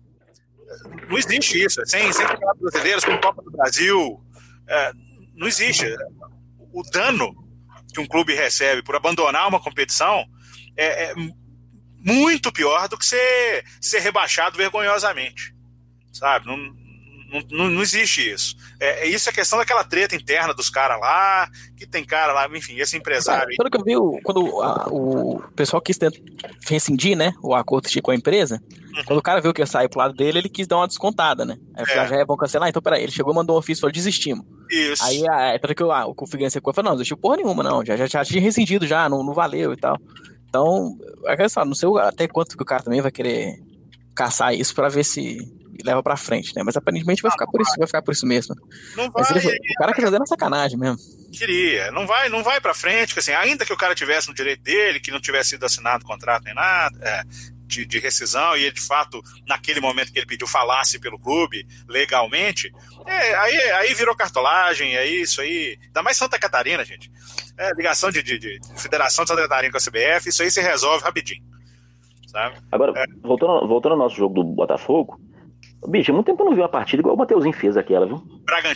Não existe isso. Sem campeonato brasileiro, sem Copa do Brasil, não existe. O dano que um clube recebe por abandonar uma competição é muito pior do que ser rebaixado vergonhosamente, sabe? Não existe isso. Isso é questão daquela treta interna dos caras lá, que tem cara lá, enfim, esse empresário aí. Pelo que eu vi, quando o pessoal quis rescindir, né, o acordo com a empresa, quando o cara viu que ia sair pro lado dele, ele quis dar uma descontada, né? Aí falou, já é bom cancelar, então peraí, ele chegou e mandou um ofício, falou, desistimos. Isso. Aí, tanto que o Figueirense falou, não desistiu porra nenhuma, não, já tinha rescindido já, não valeu e tal. Então, não sei até quanto que o cara também vai querer caçar isso pra ver se leva pra frente, né? Mas aparentemente vai ficar por isso mesmo. Não vai. Mas o cara quer fazer na sacanagem mesmo. Queria. Não vai pra frente, porque, assim, ainda que o cara tivesse no direito dele, que não tivesse sido assinado contrato nem nada, de rescisão, e ele, de fato, naquele momento que ele pediu, falasse pelo clube, legalmente, aí virou cartolagem, é isso aí. Ainda mais Santa Catarina, gente. Ligação de Federação de Santa Catarina com a CBF, isso aí se resolve rapidinho. Sabe? Agora, voltando ao nosso jogo do Botafogo, bicho, há muito tempo eu não vi uma partida igual o Mateuzinho fez aquela, viu?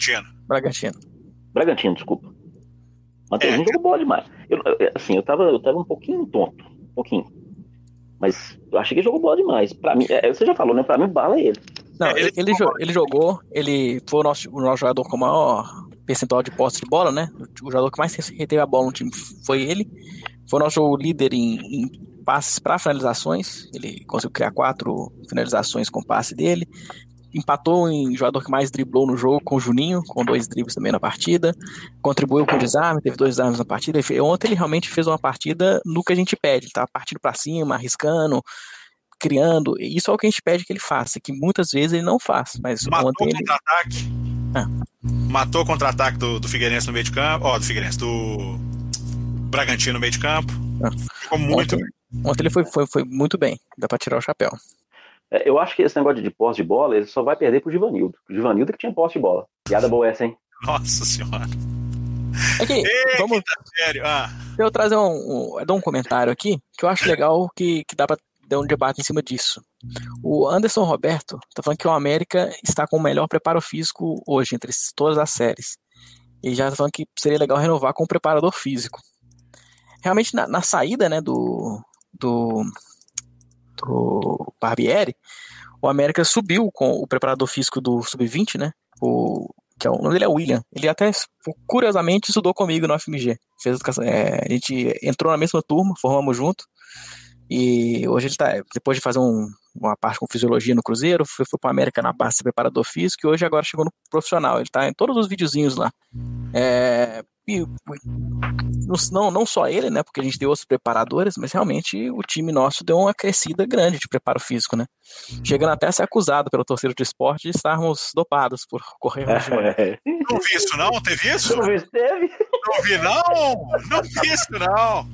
Bragantino, desculpa. Mateuzinho jogou bola demais. Eu tava um pouquinho tonto, um pouquinho. Mas eu achei que ele jogou bola demais. Pra mim, você já falou, né? Pra mim, bala é ele. Não, ele jogou, ele foi o nosso jogador com o maior percentual de posse de bola, né? O jogador que mais reteve a bola no time foi ele. Foi o nosso líder em passes para finalizações. Ele conseguiu criar 4 finalizações com o passe dele. Empatou em jogador que mais driblou no jogo com o Juninho, com 2 dribles também na partida. Contribuiu com o desarme, teve 2 desarmes na partida. Ontem ele realmente fez uma partida no que a gente pede. Ele tá partindo para cima, arriscando, criando. Isso é o que a gente pede que ele faça, que muitas vezes ele não faz. Mas matou ontem o contra-ataque. Matou o contra-ataque do Figueirense no meio de campo. Do Figueirense, Bragantino no meio de campo. Ficou muito bem. Ontem ele foi muito bem. Dá pra tirar o chapéu. Eu acho que esse negócio de posse de bola, ele só vai perder pro Givanildo. O Givanildo que tinha posse de bola. Piada boa essa, hein? Nossa senhora. Aqui, vamos... sério. Eu trazer um comentário aqui, que eu acho legal que dá pra dar um debate em cima disso. O Anderson Roberto tá falando que o América está com o melhor preparo físico hoje, entre todas as séries. E já tá falando que seria legal renovar com o preparador físico. Realmente, na saída, né, do Barbieri, o América subiu com o preparador físico do Sub-20, né? O nome dele é William. Ele até, curiosamente, estudou comigo no FMG. A gente entrou na mesma turma, formamos junto. E hoje ele tá, depois de fazer uma parte com fisiologia no Cruzeiro, foi pro América na base de preparador físico, e hoje agora chegou no profissional. Ele tá em todos os videozinhos lá. E não só ele, né? Porque a gente tem outros preparadores, mas realmente o time nosso deu uma crescida grande de preparo físico, né? Chegando até a ser acusado pela torcida do esporte de estarmos dopados por correr regiões. Não vi isso, não? Teve isso? Não vi isso, teve? Não vi, não? Não vi isso, não.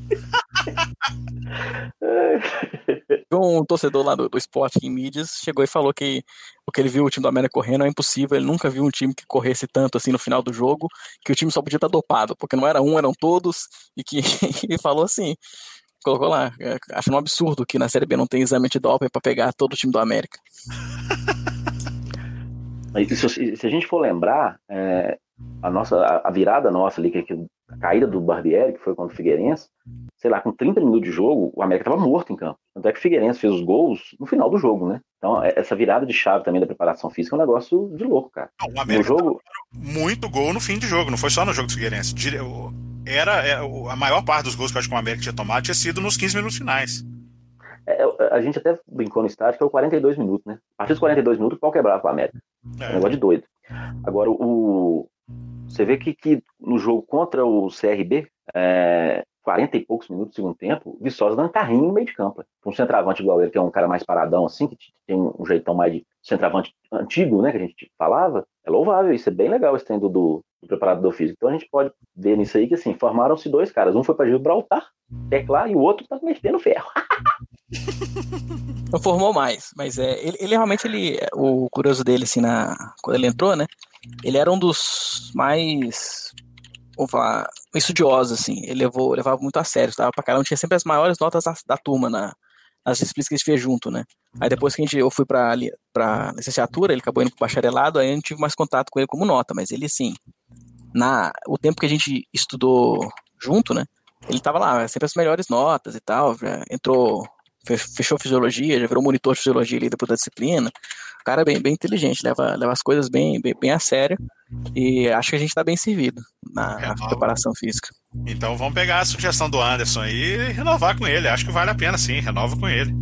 Um torcedor lá do esporte em mídias chegou e falou que o que ele viu o time do América correndo é impossível, ele nunca viu um time que corresse tanto assim no final do jogo, que o time só podia estar dopado, porque não era um, eram todos, e que ele falou assim, colocou lá, achando um absurdo que na Série B não tem exame de doping para pegar todo o time do América. Se a gente for lembrar, a virada nossa ali, a caída do Barbieri, que foi contra o Figueirense, sei lá, com 30 minutos de jogo, o América estava morto em campo. Tanto é que o Figueirense fez os gols no final do jogo, né? Então, essa virada de chave também da preparação física é um negócio de louco, cara. Não, o América no jogo... muito gol no fim de jogo, não foi só no jogo do Figueirense. A maior parte dos gols que eu acho que o América tinha tomado tinha sido nos 15 minutos finais. A gente até brincou no estádio que é o 42 minutos, né? A partir dos 42 minutos, o pau quebrava com o América. É um negócio de doido. Agora, você vê que no jogo contra o CRB, 40 e poucos minutos do segundo tempo, o Viçosa dando carrinho no meio de campo. Um centroavante igual ele, que é um cara mais paradão, assim, que tem um jeitão mais de centroavante antigo, né, que a gente falava, é louvável, isso é bem legal esse trem do preparador físico. Então a gente pode ver nisso aí que, assim, formaram-se dois caras. Um foi para Gibraltar, Teclar, e o outro tá metendo ferro. Não formou mais, mas ele realmente, o curioso dele, assim, quando ele entrou, né, ele era um dos mais, vamos falar, estudiosos, assim, ele levava muito a sério, estava pra caramba, tinha sempre as maiores notas da turma nas disciplinas que a gente fez junto, né, aí depois que eu fui pra licenciatura, ele acabou indo pro bacharelado, aí eu não tive mais contato com ele como nota, mas ele, assim, o tempo que a gente estudou junto, né, ele tava lá, sempre as melhores notas e tal, já entrou, fechou fisiologia, já virou monitor de fisiologia ali depois da disciplina. O cara é bem inteligente, leva as coisas bem a sério, e acho que a gente tá bem servido na preparação física. Então vamos pegar a sugestão do Anderson aí e renovar com ele. Acho que vale a pena, sim, renova com ele.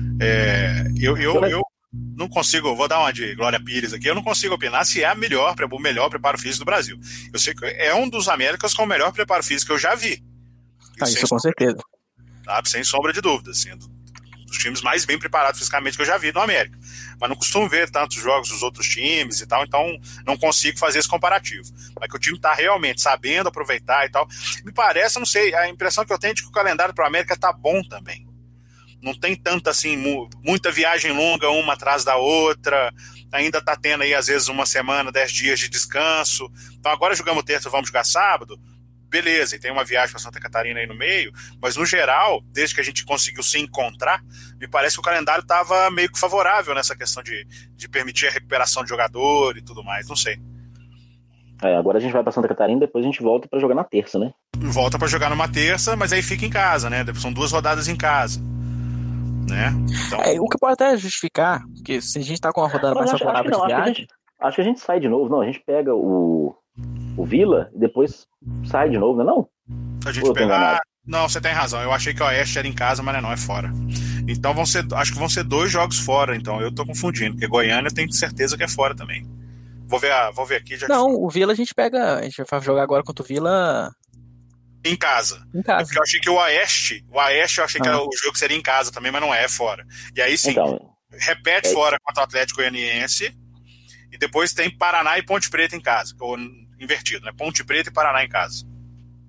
Eu não consigo, vou dar uma de Glória Pires aqui, eu não consigo opinar se é o melhor preparo físico do Brasil. Eu sei que é um dos Américas com o melhor preparo físico que eu já vi. Isso com certeza. Sabe, sem sombra de dúvida, assim, dos times mais bem preparados fisicamente que eu já vi no América. Mas não costumo ver tantos jogos dos outros times e tal, então não consigo fazer esse comparativo. Mas que o time tá realmente sabendo aproveitar e tal. Me parece, não sei, a impressão que eu tenho é de que o calendário pro América tá bom também. Não tem tanta, assim, muita viagem longa uma atrás da outra. Ainda tá tendo aí, às vezes, uma semana, 10 dias de descanso. Então agora jogamos terça, vamos jogar sábado. Beleza, e tem uma viagem para Santa Catarina aí no meio, mas no geral, desde que a gente conseguiu se encontrar, me parece que o calendário estava meio que favorável nessa questão de permitir a recuperação de jogador e tudo mais, não sei. Agora a gente vai para Santa Catarina, depois a gente volta para jogar na terça, né? Volta para jogar numa terça, mas aí fica em casa, né? São 2 rodadas em casa, né? Então... o que pode até justificar, porque se a gente tá com uma rodada mais favorável de viagem... Acho que a gente sai de novo, não, a gente pega o Vila e depois sai de novo, não? A gente pega... Não, você tem razão. Eu achei que o Oeste era em casa, mas não, é fora. Então acho que vão ser 2 jogos fora, então. Eu tô confundindo, porque Goiânia eu tenho certeza que é fora também. Vou ver aqui. O Vila a gente vai jogar agora contra o Vila... Em casa. Porque eu achei que o Oeste eu achei que era o jogo que seria em casa também, mas não é fora. E aí sim, então, repete fora contra o Atlético Goianiense. E depois tem Paraná e Ponte Preta em casa. Ou invertido, né? Ponte Preta e Paraná em casa.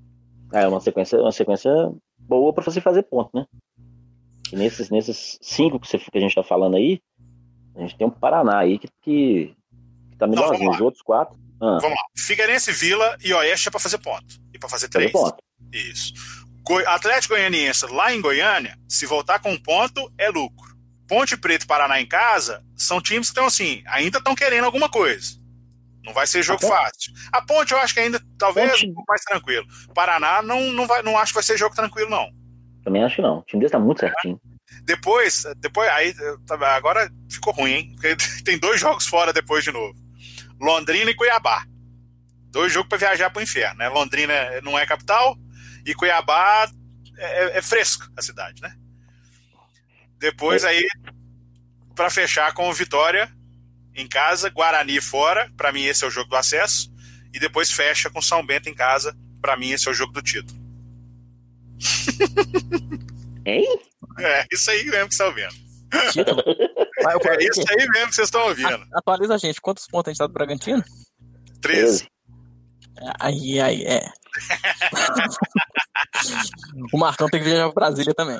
É uma sequência boa pra você fazer ponto, né? E nesses 5 que a gente tá falando aí, a gente tem um Paraná aí que tá melhorzinho. Os outros 4. Vamos lá. Figueirense, Vila e Oeste é pra fazer ponto. E pra fazer 3. Isso. Atlético Goianiense lá em Goiânia, se voltar com um ponto, é lucro. Ponte Preta e Paraná em casa são times que estão assim, ainda estão querendo alguma coisa. Não vai ser jogo fácil. A Ponte eu acho que ainda, talvez, um pouco mais tranquilo. Paraná não acho que vai ser jogo tranquilo, não. Também acho que não. O time desse tá muito certinho. Depois, aí, agora ficou ruim, hein? Porque tem 2 jogos fora depois de novo. Londrina e Cuiabá. 2 jogos para viajar pro inferno, né? Londrina não é capital e Cuiabá é fresco a cidade, né? Depois aí, para fechar com Vitória em casa, Guarani fora, para mim esse é o jogo do acesso, e depois fecha com São Bento em casa, para mim esse é o jogo do título. Hein? É isso aí mesmo que você está ouvindo. Título? É isso aí mesmo que vocês estão ouvindo. Atualiza a gente. Quantos pontos a gente tá do Bragantino? 13. Aí, é. O Marcão tem que viajar pra Brasília também.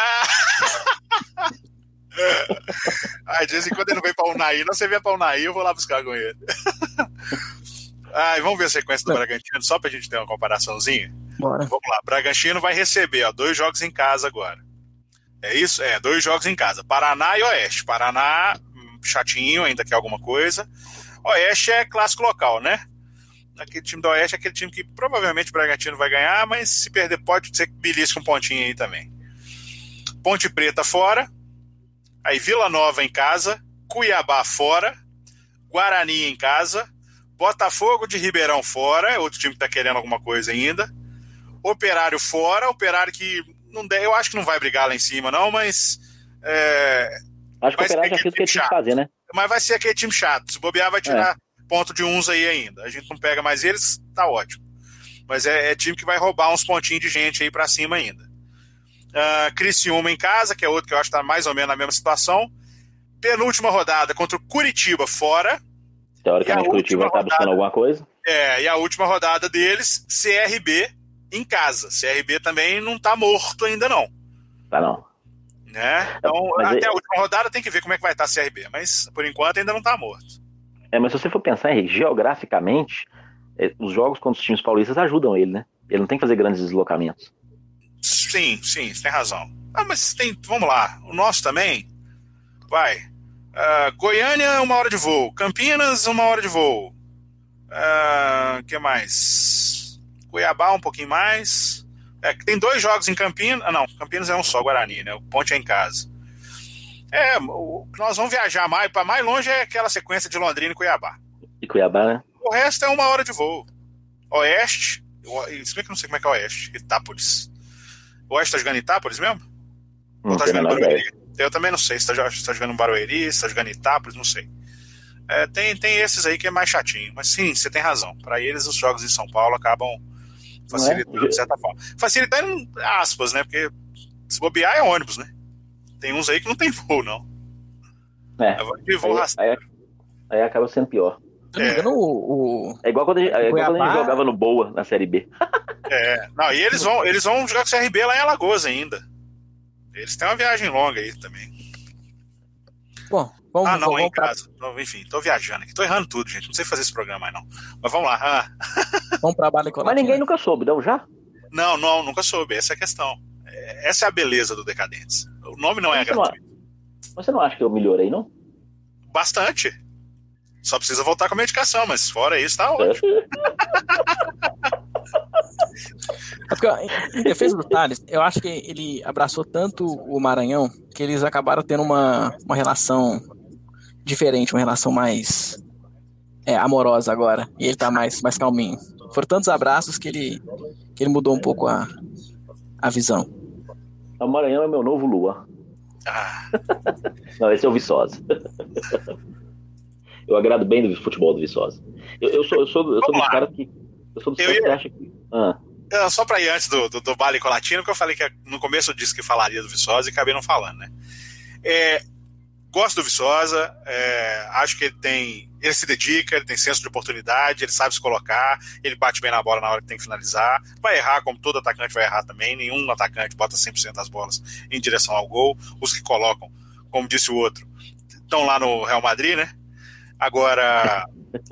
De vez em quando ele não vem pra Unai. Não, você vem pra Unai, eu vou lá buscar com ele. Vamos ver a sequência do Bragantino, só pra gente ter uma comparaçãozinha. Bora. Vamos lá, Bragantino vai receber 2 jogos em casa agora. É isso? 2 jogos em casa. Paraná e Oeste. Paraná, chatinho, ainda quer alguma coisa. Oeste é clássico local, né? Aquele time do Oeste é aquele time que provavelmente o Bragantino vai ganhar, mas se perder pode ser que belisque um pontinho aí também. Ponte Preta fora. Aí Vila Nova em casa. Cuiabá fora. Guarani em casa. Botafogo de Ribeirão fora. É outro time que tá querendo alguma coisa ainda. Operário fora. Operário que eu acho que não vai brigar lá em cima, não, mas. Acho que o Operário já fez o que ele tinha que fazer, né? Mas vai ser aquele time chato. Se bobear, vai tirar ponto de uns aí ainda. A gente não pega mais eles, tá ótimo. Mas é time que vai roubar uns pontinhos de gente aí pra cima ainda. Criciúma em casa, que é outro que eu acho que tá mais ou menos na mesma situação. Penúltima rodada contra o Curitiba fora. Teoricamente, o Curitiba tá buscando alguma coisa. E a última rodada deles, CRB em casa. CRB também não tá morto ainda, não. Tá não. Né? Então, até a última rodada tem que ver como é que vai estar a CRB, mas por enquanto ainda não tá morto. Mas se você for pensar, Henrique, geograficamente, os jogos contra os times paulistas ajudam ele, né? Ele não tem que fazer grandes deslocamentos. Sim, você tem razão. Mas vamos lá, o nosso também vai. Goiânia, 1 hora de voo. Campinas, 1 hora de voo. Que mais? Cuiabá, um pouquinho mais. Tem 2 jogos em Campinas. Não, Campinas é um só, Guarani, né? O Ponte é em casa. Nós vamos viajar para mais longe é aquela sequência de Londrina e Cuiabá. E Cuiabá, né? O resto é 1 hora de voo. Oeste, se bem que eu não sei como é que é Oeste. Itápolis. Oeste tá jogando Itápolis mesmo? Ou tá jogando Barueri? Eu também não sei se tá jogando Barueri, se tá jogando Itápolis, não sei. Tem esses aí que é mais chatinho. Mas sim, você tem razão. Para eles, os jogos em São Paulo acabam facilitando de certa forma. Facilitando, aspas, né? Porque se bobear é ônibus, né? Tem uns aí que não tem voo, não. Aí acaba sendo pior. É igual quando a gente jogava no Boa, na Série B. Não, e eles vão jogar com o CRB lá em Alagoas ainda. Eles têm uma viagem longa aí também. Bom, vamos em casa. Enfim, tô viajando aqui. Tô errando tudo, gente. Não sei fazer esse programa mais, não. Mas vamos lá. Vamos pra Bala e Colatina. Mas ninguém nunca soube, não, já? Não, nunca soube. Essa é a questão. Essa é a beleza do Decadentes. O nome não é gratuito. Você não acha que eu melhorei, não? Bastante. Só precisa voltar com a medicação, mas fora isso, tá ótimo. Porque, em defesa do Thales, eu acho que ele abraçou tanto o Maranhão que eles acabaram tendo uma relação diferente, uma relação mais amorosa agora. E ele tá mais calminho. Foram tantos abraços que ele mudou um pouco a visão. O Maranhão é meu novo Lua. Não, esse é o Viçosa. Eu agrado bem do futebol do Viçosa. Eu sou dos caras que acha que... Só pra ir antes do Bala e Colatina, porque eu falei que no começo eu disse que falaria do Viçosa e acabei não falando, né? gosto do Viçosa, acho que ele se dedica, ele tem senso de oportunidade, ele sabe se colocar, ele bate bem na bola na hora que tem que finalizar, vai errar como todo atacante vai errar também, nenhum atacante bota 100% das bolas em direção ao gol, os que colocam, como disse o outro, estão lá no Real Madrid, né? Agora,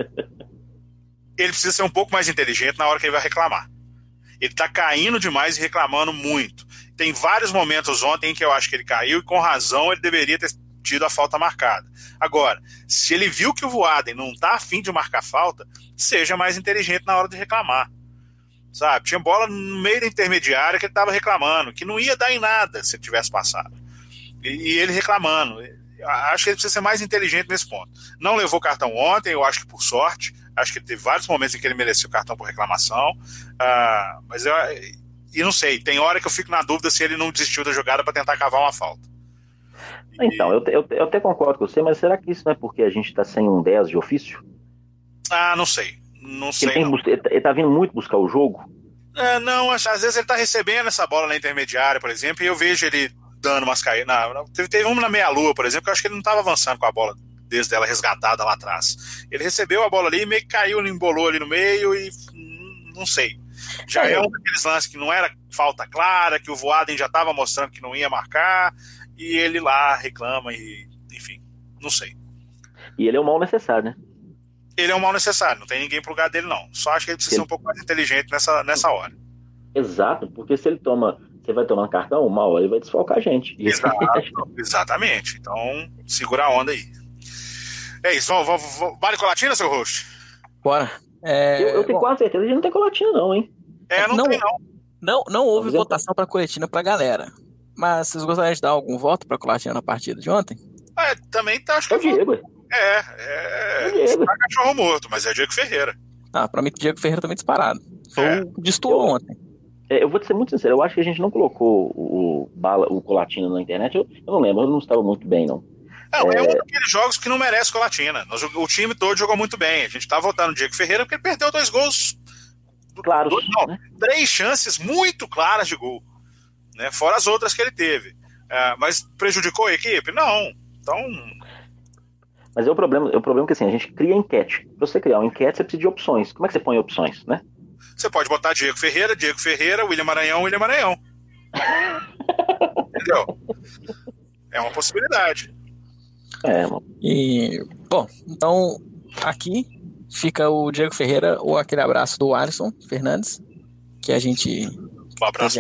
ele precisa ser um pouco mais inteligente na hora que ele vai reclamar. Ele tá caindo demais e reclamando muito. Tem vários momentos ontem em que eu acho que ele caiu e com razão ele deveria ter tido a falta marcada. Agora, se ele viu que o Voaden não tá afim de marcar falta, seja mais inteligente na hora de reclamar. Sabe? Tinha bola no meio da intermediária que ele tava reclamando, que não ia dar em nada se ele tivesse passado. E ele reclamando. Acho que ele precisa ser mais inteligente nesse ponto. Não levou cartão ontem, eu acho que por sorte. Acho que teve vários momentos em que ele mereceu cartão por reclamação. Mas eu não sei, tem hora que eu fico na dúvida se ele não desistiu da jogada para tentar cavar uma falta. Então, eu até concordo com você, mas será que isso não é porque a gente está sem um 10 de ofício? Não sei. Não sei. Ele tá vindo muito buscar o jogo? Não, às vezes ele tá recebendo essa bola na intermediária, por exemplo, e eu vejo ele dando umas caídas. Teve uma na meia-lua, por exemplo, que eu acho que ele não estava avançando com a bola desde ela resgatada lá atrás. Ele recebeu a bola ali e meio que caiu, embolou ali no meio e não sei. Já é um daqueles lances que não era falta clara, que o Voaden já estava mostrando que não ia marcar, e ele lá reclama e, enfim, não sei. E ele é um mal necessário, né? Ele é um mal necessário, não tem ninguém pro lugar dele, não. Só acho que ele precisa ser um pouco mais inteligente nessa hora. Exato, porque se ele você vai tomando cartão, mal, ele vai desfalcar a gente. Exatamente. Então, segura a onda aí. É isso, vamos vale colatina, seu host? Bora. Eu tenho quase certeza que não tem colatina, não, hein? Não tem, não. Não houve votação para coletina pra galera. Mas vocês gostariam de dar algum voto pra colatina na partida de ontem? Também tá, acho que é o Diego. Tá cachorro morto, mas é Diego Ferreira. Pra mim, Diego Ferreira também disparado. Foi o destoou ontem. Eu vou te ser muito sincero, eu acho que a gente não colocou o colatina na internet. Eu não lembro, eu não estava muito bem, não. É um daqueles jogos que não merece colatina. O time todo jogou muito bem. A gente tá votando no Diego Ferreira porque ele perdeu 2 gols. Claro. 3 chances muito claras de gol. Né? Fora as outras que ele teve. Mas prejudicou a equipe? Não. Então. Mas o problema é que assim, a gente cria enquete. Pra você criar uma enquete, você precisa de opções. Como é que você põe opções, né? Você pode botar Diego Ferreira, William Maranhão. Entendeu? É uma possibilidade. Bom, então aqui fica o Diego Ferreira ou aquele abraço do Alisson Fernandes, que a gente um abraço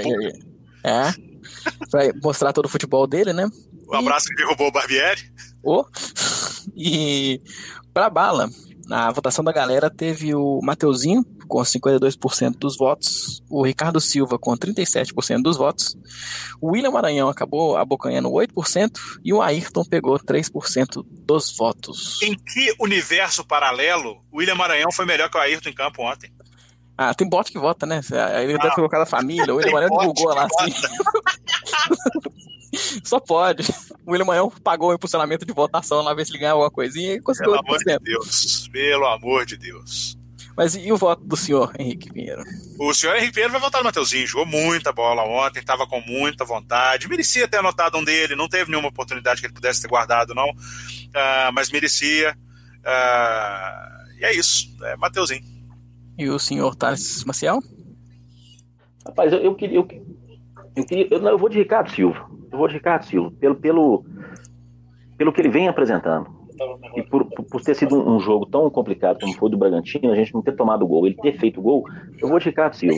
vai mostrar todo o futebol dele, né? Um abraço que derrubou o Barbieri. E pra bala, na votação da galera teve o Mateuzinho com 52% dos votos, o Ricardo Silva com 37% dos votos, o William Maranhão acabou abocanhando 8% e o Ayrton pegou 3% dos votos. Em que universo paralelo o William Maranhão foi melhor que o Ayrton em campo ontem? Tem bot que vota, né? Ele deve colocar da família, o William Maranhão divulgou lá assim. Só pode. O William Maranhão pagou o impulsionamento de votação lá, ver se ele ganhava alguma coisinha e conseguiu 8%. Pelo amor de Deus. Mas e o voto do senhor Henrique Pinheiro? O senhor Henrique Pinheiro vai votar no Mateuzinho. Jogou muita bola ontem, estava com muita vontade. Merecia ter anotado um dele, não teve nenhuma oportunidade que ele pudesse ter guardado, não. Mas merecia. E é isso. Mateuzinho. E o senhor Thales Maciel? Rapaz, eu vou de Ricardo Silva. Pelo que ele vem apresentando. E por ter sido um jogo tão complicado como foi do Bragantino, a gente não ter tomado o gol, ele ter feito o gol, eu vou de Ricardo Silva.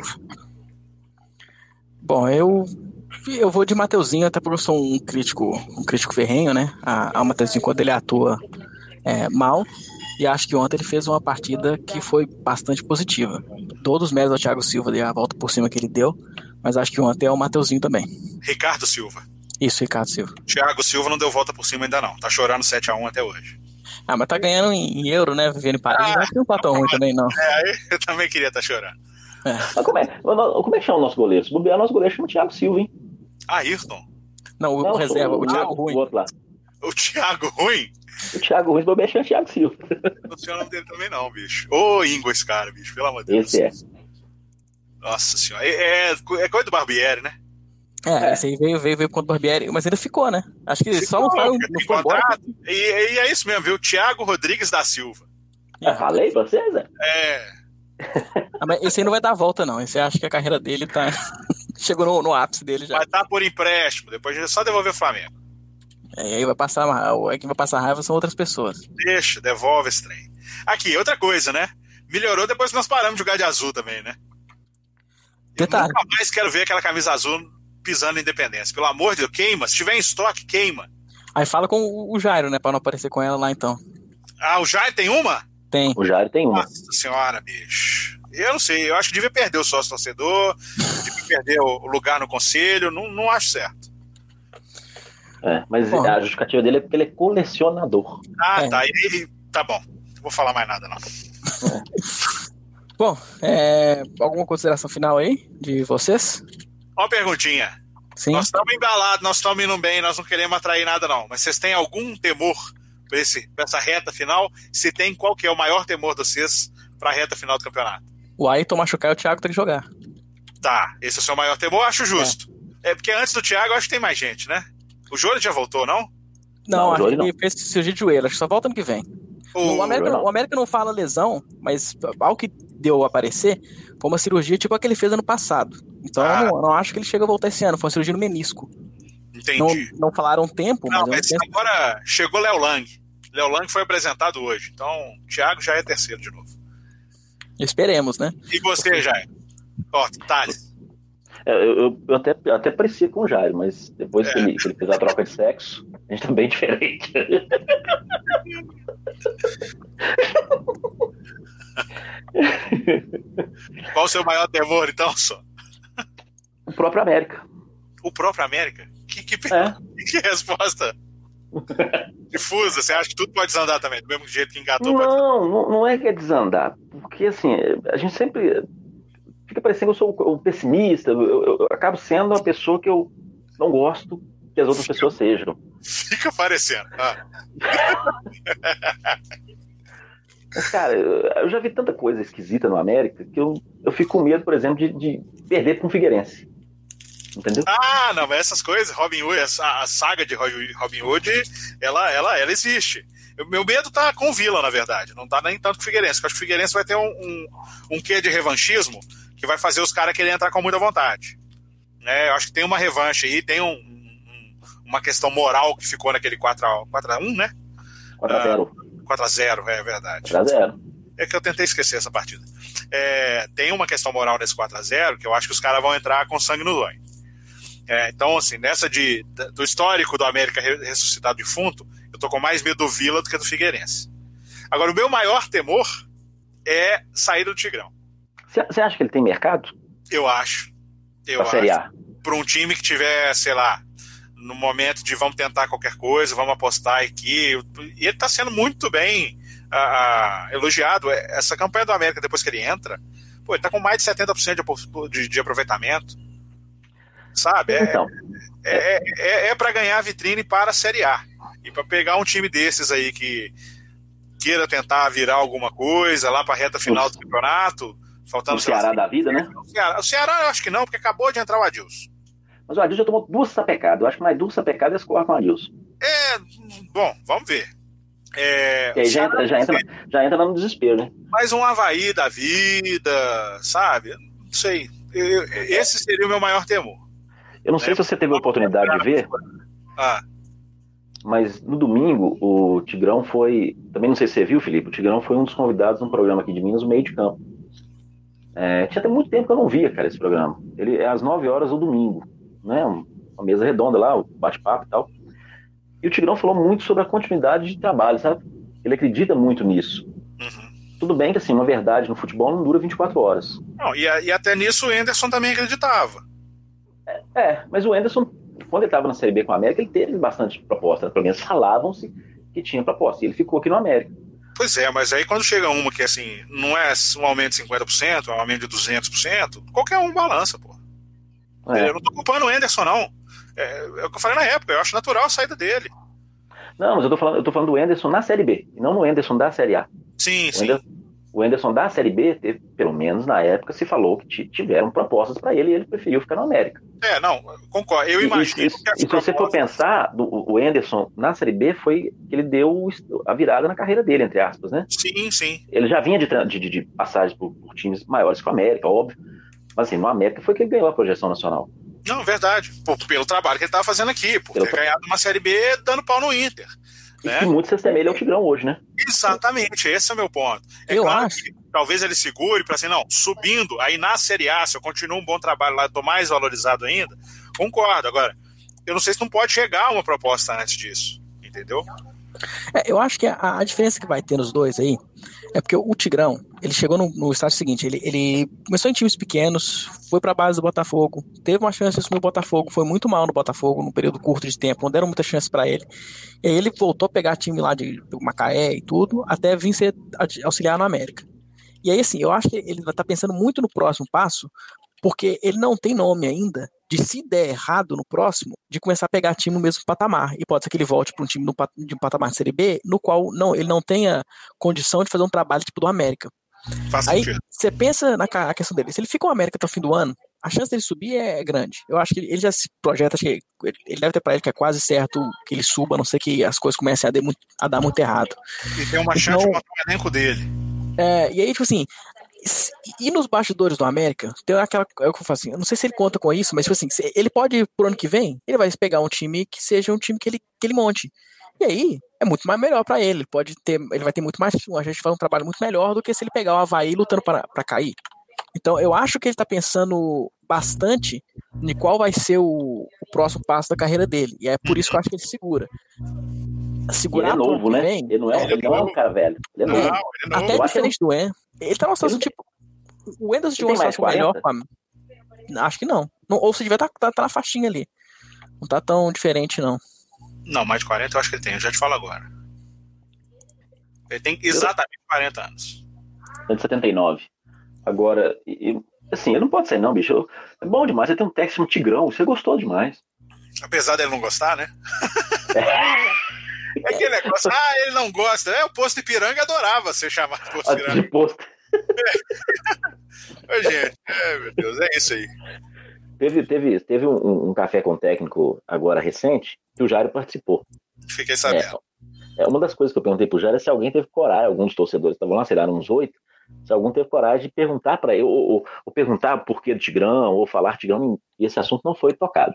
Bom, eu vou de Mateuzinho, até porque eu sou um crítico ferrenho, né? Ao Mateuzinho, quando ele atua mal. E acho que ontem ele fez uma partida que foi bastante positiva. Todos os méritos ao Thiago Silva e a volta por cima que ele deu, mas acho que ontem é o Mateuzinho também. Ricardo Silva. Isso, Ricardo Silva. Thiago Silva não deu volta por cima ainda não. Tá chorando 7-1 até hoje. Mas tá ganhando em euro, né? Vivendo em Paris. Acho que não tá tão ruim também, não. Eu também queria estar chorando. Mas como é que chama o nosso goleiro? Se bobear, nosso goleiro chama o Thiago Silva, hein? Ayrton? Não, o reserva, o Thiago Ruim. O Thiago Ruim? O Thiago Ruim, se bobear, chama o Thiago Silva. Não sei o nome dele também não, bicho. Ô, Ingo, esse cara, bicho. Pelo amor de Deus. Esse Nossa senhora. É coisa do Barbieri, né? Esse aí veio contra o Barbieri, mas ainda ficou, né? Acho que só não foi embora. E é isso mesmo, viu? Thiago Rodrigues da Silva. Falei pra vocês, né? Mas esse aí não vai dar a volta, não. Esse acho que a carreira dele tá... chegou no ápice dele já. Vai estar por empréstimo, depois é só devolver o Flamengo. Aí vai passar... Quem vai passar raiva são outras pessoas. Deixa, devolve esse trem. Aqui, outra coisa, né? Melhorou depois que nós paramos de jogar de azul também, né? Detalhe. Eu nunca mais quero ver aquela camisa azul pisando em Independência. Pelo amor de Deus, queima. Se tiver em estoque, queima. Aí fala com o Jairo, né? Pra não aparecer com ela lá, então. O Jairo tem uma? Tem. O Jairo tem uma. Nossa senhora, bicho. Eu não sei. Eu acho que devia perder o sócio torcedor, devia perder o lugar no conselho. Não acho certo. Mas a justificativa dele é porque ele é colecionador. Tá. Tá bom. Não vou falar mais nada, não. Bom, alguma consideração final aí de vocês? Uma perguntinha. Sim. Nós estamos embalados, nós estamos indo bem, nós não queremos atrair nada, não. Mas vocês têm algum temor pra essa reta final? Se tem, qual que é o maior temor de vocês pra reta final do campeonato? O Ayrton machucar e o Thiago tem que jogar. Tá, esse é o seu maior temor, eu acho justo. Porque antes do Thiago, eu acho que tem mais gente, né? O Júlio já voltou, não? Não, acho que ele fez cirurgia de joelho, acho que só volta ano que vem. O América não fala lesão, mas ao que deu a aparecer, foi uma cirurgia tipo a que ele fez ano passado. Então eu não acho que ele chega a voltar esse ano, foi uma cirurgia no menisco. Entendi. Não falaram tempo, mas agora chegou Léo Lang. Léo Lang foi apresentado hoje, então o Thiago já é terceiro de novo. Esperemos, né? E você, Jair? Thales. Eu até parecia com o Jairo, mas depois que ele fez a troca de sexo, a gente tá bem diferente. Qual o seu maior temor, então, só? O próprio América. O próprio América? Que resposta difusa. Você acha que tudo pode desandar também, do mesmo jeito que engatou? Não é que é desandar, porque assim, a gente sempre fica parecendo que eu sou o pessimista, eu acabo sendo uma pessoa que eu não gosto que as outras pessoas sejam. Fica parecendo. Mas, cara, eu já vi tanta coisa esquisita no América que eu fico com medo, por exemplo, de perder para um Figueirense. Entendeu? Não, mas essas coisas, Robin Hood, a saga de Robin Hood, ela existe. Meu medo tá com o Vila, na verdade. Não tá nem tanto com o Figueirense. Eu acho que o Figueirense vai ter um quê de revanchismo que vai fazer os caras quererem entrar com muita vontade. Eu acho que tem uma revanche aí, tem uma questão moral que ficou naquele 4x1, né? 4x0. 4x0, é verdade. 4x0. É que eu tentei esquecer essa partida. Tem uma questão moral nesse 4x0 que eu acho que os caras vão entrar com sangue no zóio. Então, assim, nessa do histórico do América ressuscitado defunto, eu tô com mais medo do Vila do que do Figueirense. Agora, o meu maior temor é sair do Tigrão. Você acha que ele tem mercado? Eu acho. Série A. Para um time que tiver, sei lá, no momento de vamos tentar qualquer coisa, vamos apostar aqui. E ele tá sendo muito bem elogiado. Essa campanha do América, depois que ele entra, ele tá com mais de 70% de aproveitamento. Sabe? É para ganhar a vitrine para a Série A. E para pegar um time desses aí que queira tentar virar alguma coisa lá para a reta final do campeonato, faltando... O Ceará da vida, né? O Ceará eu acho que não, porque acabou de entrar o Adilson. Mas o Adilson já tomou 2 sapecadas. Eu acho que mais 2 sapecadas eles colocam o Adilson. Bom, vamos ver. E aí já entra no desespero, né? Mais um Avaí da vida, sabe? Não sei. Esse seria o meu maior temor. Eu não sei se você teve a oportunidade de ver, mas no domingo o Tigrão foi... Também não sei se você viu, Felipe, o Tigrão foi um dos convidados num programa aqui de Minas, no meio de campo. Tinha até muito tempo que eu não via, cara, esse programa. Ele é às 9 horas do domingo, né? Uma mesa redonda lá, o bate-papo e tal. E o Tigrão falou muito sobre a continuidade de trabalho, sabe? Ele acredita muito nisso. Uhum. Tudo bem que, assim, uma verdade no futebol não dura 24 horas. Não, e até nisso o Anderson também acreditava. Mas o Anderson, quando ele estava na Série B com a América, ele teve bastante proposta. Pelo menos falavam-se que tinha proposta. E ele ficou aqui no América. Pois é, mas aí quando chega uma que, assim, não é um aumento de 50%, é um aumento de 200%, qualquer um balança, pô. Eu não tô culpando o Anderson, não. É o que eu falei na época, eu acho natural a saída dele. Não, mas eu tô falando do Anderson na Série B, e não no Anderson da Série A. Sim. O O Anderson da Série B, pelo menos na época, se falou que tiveram propostas para ele e ele preferiu ficar no América. Não, concordo. Eu imagino que se você for pensar, o Anderson na Série B foi que ele deu a virada na carreira dele, entre aspas, né? Sim. Ele já vinha de passagem por times maiores que o América, óbvio. Mas assim, no América foi que ele ganhou a projeção nacional. Não, verdade. Pelo trabalho que ele estava fazendo aqui, por ter ganhado uma Série B dando pau no Inter. E que muito se assemelha ao Tigrão hoje, né? Exatamente, esse é o meu ponto. Eu acho que talvez ele segure para assim, não, subindo, aí na Série A, se eu continuo um bom trabalho lá, eu tô mais valorizado ainda, concordo. Agora, eu não sei se não pode chegar uma proposta antes disso, entendeu? Eu acho que a diferença que vai ter nos dois aí é porque o Tigrão, ele chegou no estágio seguinte, ele começou em times pequenos, foi pra base do Botafogo, teve uma chance de assumir o Botafogo, foi muito mal no Botafogo, num período curto de tempo, não deram muita chance pra ele, e aí ele voltou a pegar time lá de Macaé e tudo, até vir ser auxiliar no América. E aí assim, eu acho que ele vai estar pensando muito no próximo passo, porque ele não tem nome ainda de, se der errado no próximo, de começar a pegar time no mesmo patamar. E pode ser que ele volte para um time de um patamar de Série B, no qual ele não tenha condição de fazer um trabalho tipo do América. Faz aí sentido. Você pensa na questão dele. Se ele fica o América até o fim do ano, a chance dele subir é grande. Eu acho que ele já se projeta, acho que ele deve ter para ele que é quase certo que ele suba, a não ser que as coisas comecem a dar muito errado. E tem uma chance de montar o elenco dele. E aí, tipo assim, e nos bastidores do América, tem aquela. Eu falo assim, eu não sei se ele conta com isso, mas tipo assim, ele pode, pro ano que vem, ele vai pegar um time que seja um time que ele monte. E aí, é muito mais melhor pra ele. Ele vai ter muito mais. A gente faz um trabalho muito melhor do que se ele pegar o Avaí lutando pra cair. Então, eu acho que ele tá pensando bastante em qual vai ser o próximo passo da carreira dele. E é por isso que eu acho que ele segura. Segurar ele é novo, né? Vem, ele não é um cara velho. Ele é novo. Até diferente do En. Ele tá numa situação tipo. O Anderson de uma situação melhor. Acho que não. Ou se tiver, tá na faixinha ali. Não tá tão diferente, não. Não, mais de 40 eu acho que ele tem. Eu já te falo agora. Ele tem exatamente 40 anos. É de 79. Agora, assim, ele não pode ser não, bicho. É bom demais. Você tem um técnico no Tigrão. Você gostou demais. Apesar dele não gostar, né? É aquele negócio, ele não gosta. O Posto Ipiranga adorava ser chamado Posto Ipiranga. De posto. Gente, meu Deus, é isso aí. Teve um café com o técnico agora recente que o Jairo participou. Fiquei sabendo. Uma das coisas que eu perguntei pro Jairo é se alguém teve coragem, alguns torcedores estavam lá, sei lá, uns 8, se algum teve coragem de perguntar para ele, ou perguntar por que do Tigrão, ou falar Tigrão, e esse assunto não foi tocado.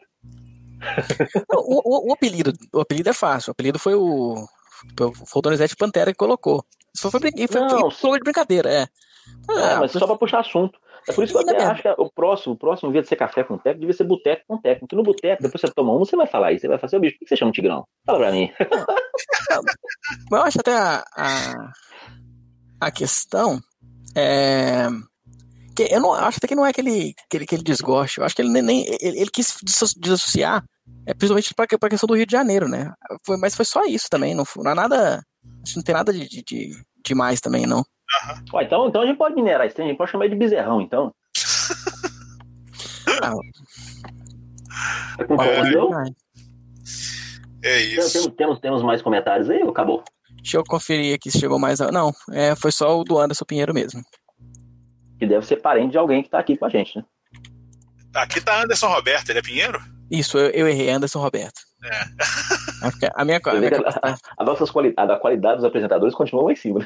O apelido é fácil. O apelido foi o Donizete Pantera que colocou. Isso foi de brincadeira, mas só pra puxar assunto. É por isso que eu até acho que o próximo, em vez de ser café com técnico, devia ser boteco com técnico. Porque no boteco, depois você toma você vai falar isso. Você vai falar assim, bicho, por que você chama Tigrão? Fala pra mim. Mas eu acho até a questão que eu não acho até que não é que ele desgoste. Eu acho que ele quis desassociar, principalmente para a questão do Rio de Janeiro, né? Mas foi só isso também. Não é nada. Acho que não tem nada de mais também, não. Então a gente pode minerar isso, a gente pode chamar ele de bezerrão, então. É isso. Temos mais comentários aí ou acabou? Deixa eu conferir aqui se chegou mais. Não, foi só o do Anderson Pinheiro mesmo. Que deve ser parente de alguém que tá aqui com a gente, né? Aqui tá Anderson Roberto, ele é Pinheiro? Isso, eu errei, Anderson Roberto. A qualidade dos apresentadores continua lá em cima.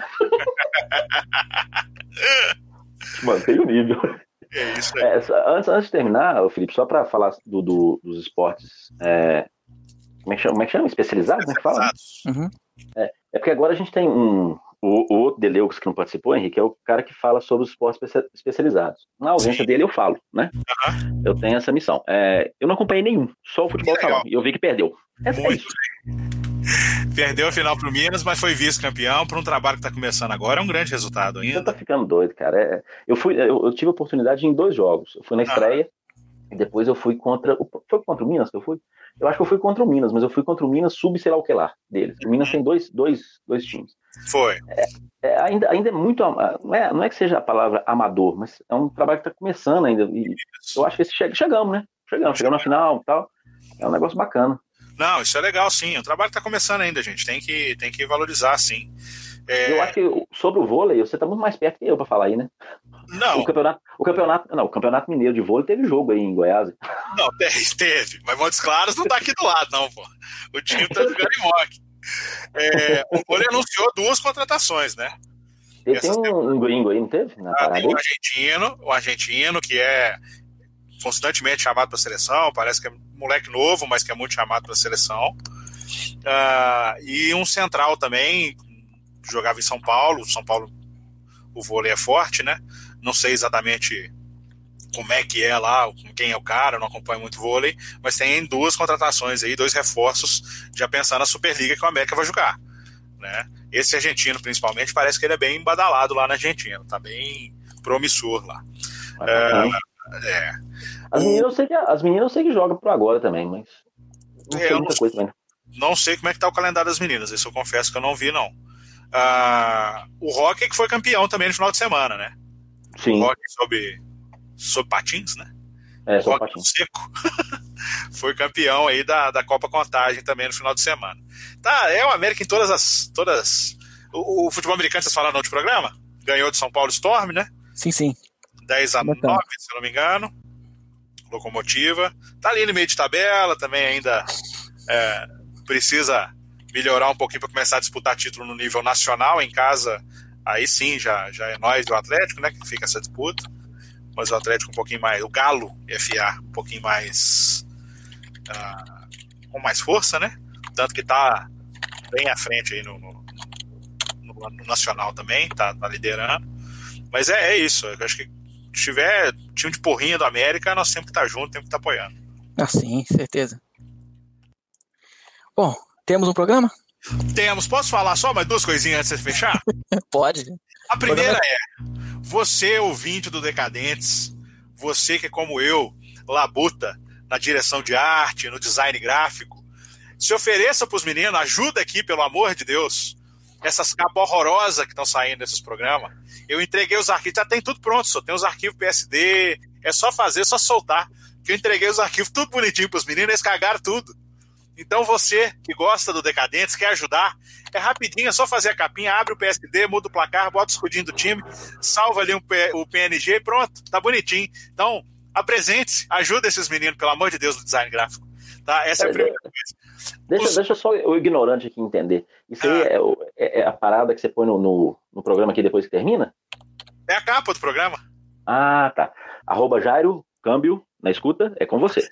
Mantém o nível. É isso aí. Antes de terminar, Felipe, só para falar dos esportes. Como é que chama? Especializados, né? Que fala? Uhum. É porque agora a gente tem o outro Deleuze que não participou, Henrique, é o cara que fala sobre os esportes especializados. Na ausência dele, eu falo, né? Uhum. Eu tenho essa missão. Eu não acompanhei nenhum, só o futebol salão. E eu vi que perdeu. É isso. Perdeu a final pro Minas, mas foi vice-campeão para um trabalho que está começando agora. É um grande resultado ainda. Você tá ficando doido, cara. Eu tive a oportunidade em 2 jogos. Eu fui na estreia e depois eu fui contra... Foi contra o Minas que eu fui? Eu acho que eu fui contra o Minas, mas eu fui contra o Minas sub sei lá o que lá deles. O Minas tem dois times. Foi. Ainda é muito... Não é que seja a palavra amador, mas é um trabalho que está começando ainda. E eu acho que chegamos, né? Chegamos na final e tal. É um negócio bacana. Não, isso é legal, sim. O trabalho está começando ainda, gente. Tem que valorizar, sim. Eu acho que sobre o vôlei, você tá muito mais perto que eu pra falar aí, né? Não. O campeonato mineiro de vôlei teve jogo aí em Goiás. Não, teve. Mas Montes Claros não tá aqui do lado, não, pô. O time tá jogando em Mock. O vôlei anunciou 2 contratações, né? Tem um gringo aí, não teve? Tem um argentino que é constantemente chamado para a seleção, parece que é um moleque novo, mas que é muito chamado para a seleção. E um central também, jogava em São Paulo. São Paulo, o vôlei é forte, né? Não sei exatamente como é que é lá, quem é o cara, não acompanho muito vôlei, mas tem 2 contratações aí, 2 reforços, já pensando na Superliga que o América vai jogar, né? Esse argentino, principalmente, parece que ele é bem badalado lá na Argentina, tá bem promissor lá. As meninas eu sei que jogam por agora também, mas não sei muita coisa também. Não sei como é que tá o calendário das meninas, isso eu confesso que eu não vi, não. O Roque que foi campeão também no final de semana, né? Sim. O Roque sob patins, né? Sob patins. Seco. Foi campeão aí da Copa Contagem também no final de semana. O América em todas. O futebol americano, vocês falaram no outro programa? Ganhou de São Paulo Storm, né? Sim. 10-9, se eu não me engano. Locomotiva. Tá ali no meio de tabela, também ainda precisa melhorar um pouquinho para começar a disputar título no nível nacional. Em casa, aí sim, já é nós do Atlético, né? Que fica essa disputa. Mas o Atlético um pouquinho mais, o Galo FA um pouquinho mais com mais força, né? Tanto que tá bem à frente aí no Nacional também, tá liderando. Mas é isso, eu acho que se tiver time de porrinha do América, nós temos que estar junto, temos que estar apoiando. Sim, certeza. Bom, temos um programa? Temos. Posso falar só mais 2 coisinhas antes de fechar? Pode. A primeira você, ouvinte do Decadentes, você que, como eu, labuta na direção de arte, no design gráfico, se ofereça para os meninos, ajuda aqui, pelo amor de Deus, essas capas horrorosas que estão saindo desses programas. Eu entreguei os arquivos, já tem tudo pronto, só tem os arquivos PSD, é só fazer, só soltar, que eu entreguei os arquivos tudo bonitinho para os meninos, eles cagaram tudo. Então você que gosta do Decadentes, quer ajudar, é rapidinho, é só fazer a capinha, abre o PSD, muda o placar, bota o escudinho do time, salva ali o PNG e pronto, tá bonitinho. Então, apresente-se, ajuda esses meninos, pelo amor de Deus, no design gráfico. Tá? Essa é a primeira coisa. Deixa só o ignorante aqui entender. Isso aí é a parada que você põe no programa aqui depois que termina? É a capa do programa. Tá. @Jairo, câmbio, na escuta, é com você.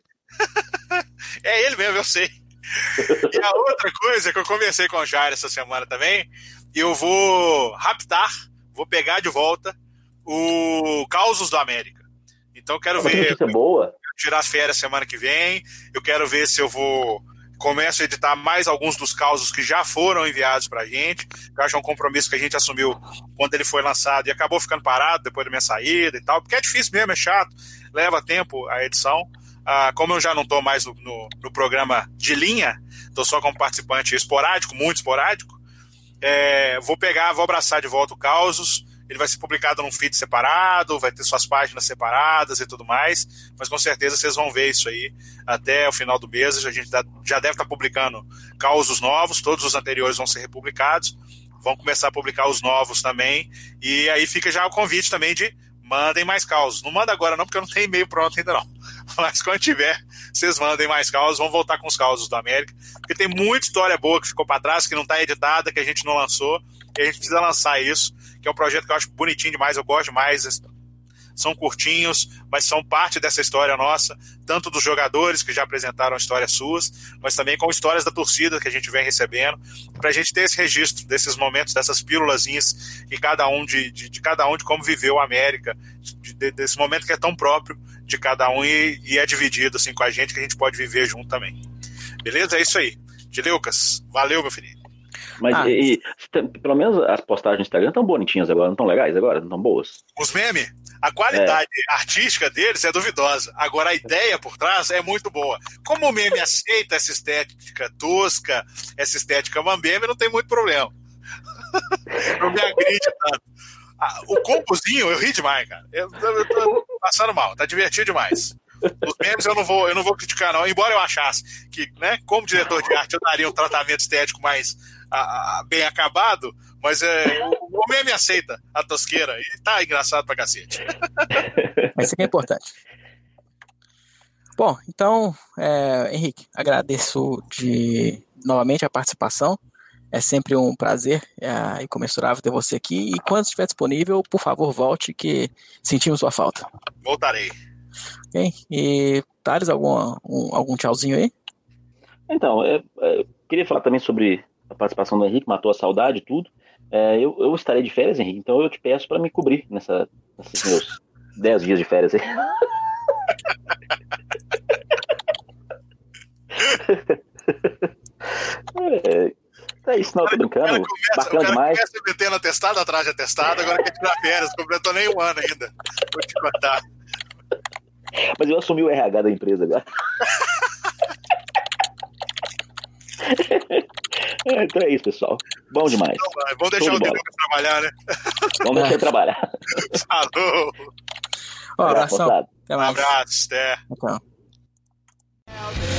É ele mesmo, eu sei. E a outra coisa que eu conversei com o Jair essa semana também, eu vou vou pegar de volta o Causos do América. Então quero ver. Notícia boa. Tirar as férias semana que vem. Eu quero ver se eu começo a editar mais alguns dos causos que já foram enviados pra gente. Eu acho um compromisso que a gente assumiu quando ele foi lançado e acabou ficando parado depois da minha saída e tal, porque é difícil mesmo, é chato, leva tempo a edição. Como eu já não estou mais no programa de linha, estou só como participante esporádico, muito esporádico, vou abraçar de volta o Causos. Ele vai ser publicado num feed separado, vai ter suas páginas separadas e tudo mais, mas com certeza vocês vão ver isso aí até o final do mês. A gente já deve estar publicando causos novos, todos os anteriores vão ser republicados, vão começar a publicar os novos também, e aí fica já o convite também de mandem mais causos. Não manda agora não, porque eu não tenho e-mail pronto ainda não, mas quando tiver, vocês mandem mais causos, vamos voltar com os causos do América, porque tem muita história boa que ficou para trás, que não está editada, que a gente não lançou, e a gente precisa lançar isso, que é um projeto que eu acho bonitinho demais, eu gosto demais, são curtinhos, mas são parte dessa história nossa, tanto dos jogadores que já apresentaram histórias suas, mas também com histórias da torcida que a gente vem recebendo, para a gente ter esse registro desses momentos, dessas pílulazinhas, e cada um de como viveu a América, desse momento que é tão próprio de cada um e é dividido assim com a gente, que a gente pode viver junto também. Beleza? É isso aí. Dileucas, valeu, meu filho. Mas pelo menos as postagens no Instagram estão bonitinhas agora, não estão legais agora? Não estão boas? Os memes, a qualidade artística deles é duvidosa. Agora a ideia por trás é muito boa. Como o meme aceita essa estética tosca, essa estética mambeme, não tem muito problema. Não me agride tanto. O combozinho, eu ri demais, cara. Eu tô passando mal, tá divertido demais. Os memes eu não vou criticar, não. Embora eu achasse que, né, como diretor de arte, eu daria um tratamento estético mais bem acabado, mas o meme aceita a tosqueira e tá engraçado pra cacete. Isso que é importante. Bom, então, Henrique, agradeço novamente a participação. É sempre um prazer e comensurável ter você aqui. E quando estiver disponível, por favor, volte, que sentimos sua falta. Voltarei. Okay? E, Thales, algum tchauzinho aí? Então, eu queria falar também sobre a participação do Henrique, matou a saudade e tudo. Eu estarei de férias, Henrique, então eu te peço para me cobrir nesses meus 10 dias de férias aí. É isso, não, tô brincando. Bacana demais. Começa metendo atestado atrás de atestado, agora quer tirar férias, completou nem um ano ainda. Vou te contar. Mas eu assumi o RH da empresa agora. Então é isso, pessoal. Bom demais. Então, vamos deixar o Deus trabalhar, né? Vamos deixar ele trabalhar. Falou. Um abração. Até mais. Um abraço, até. Então.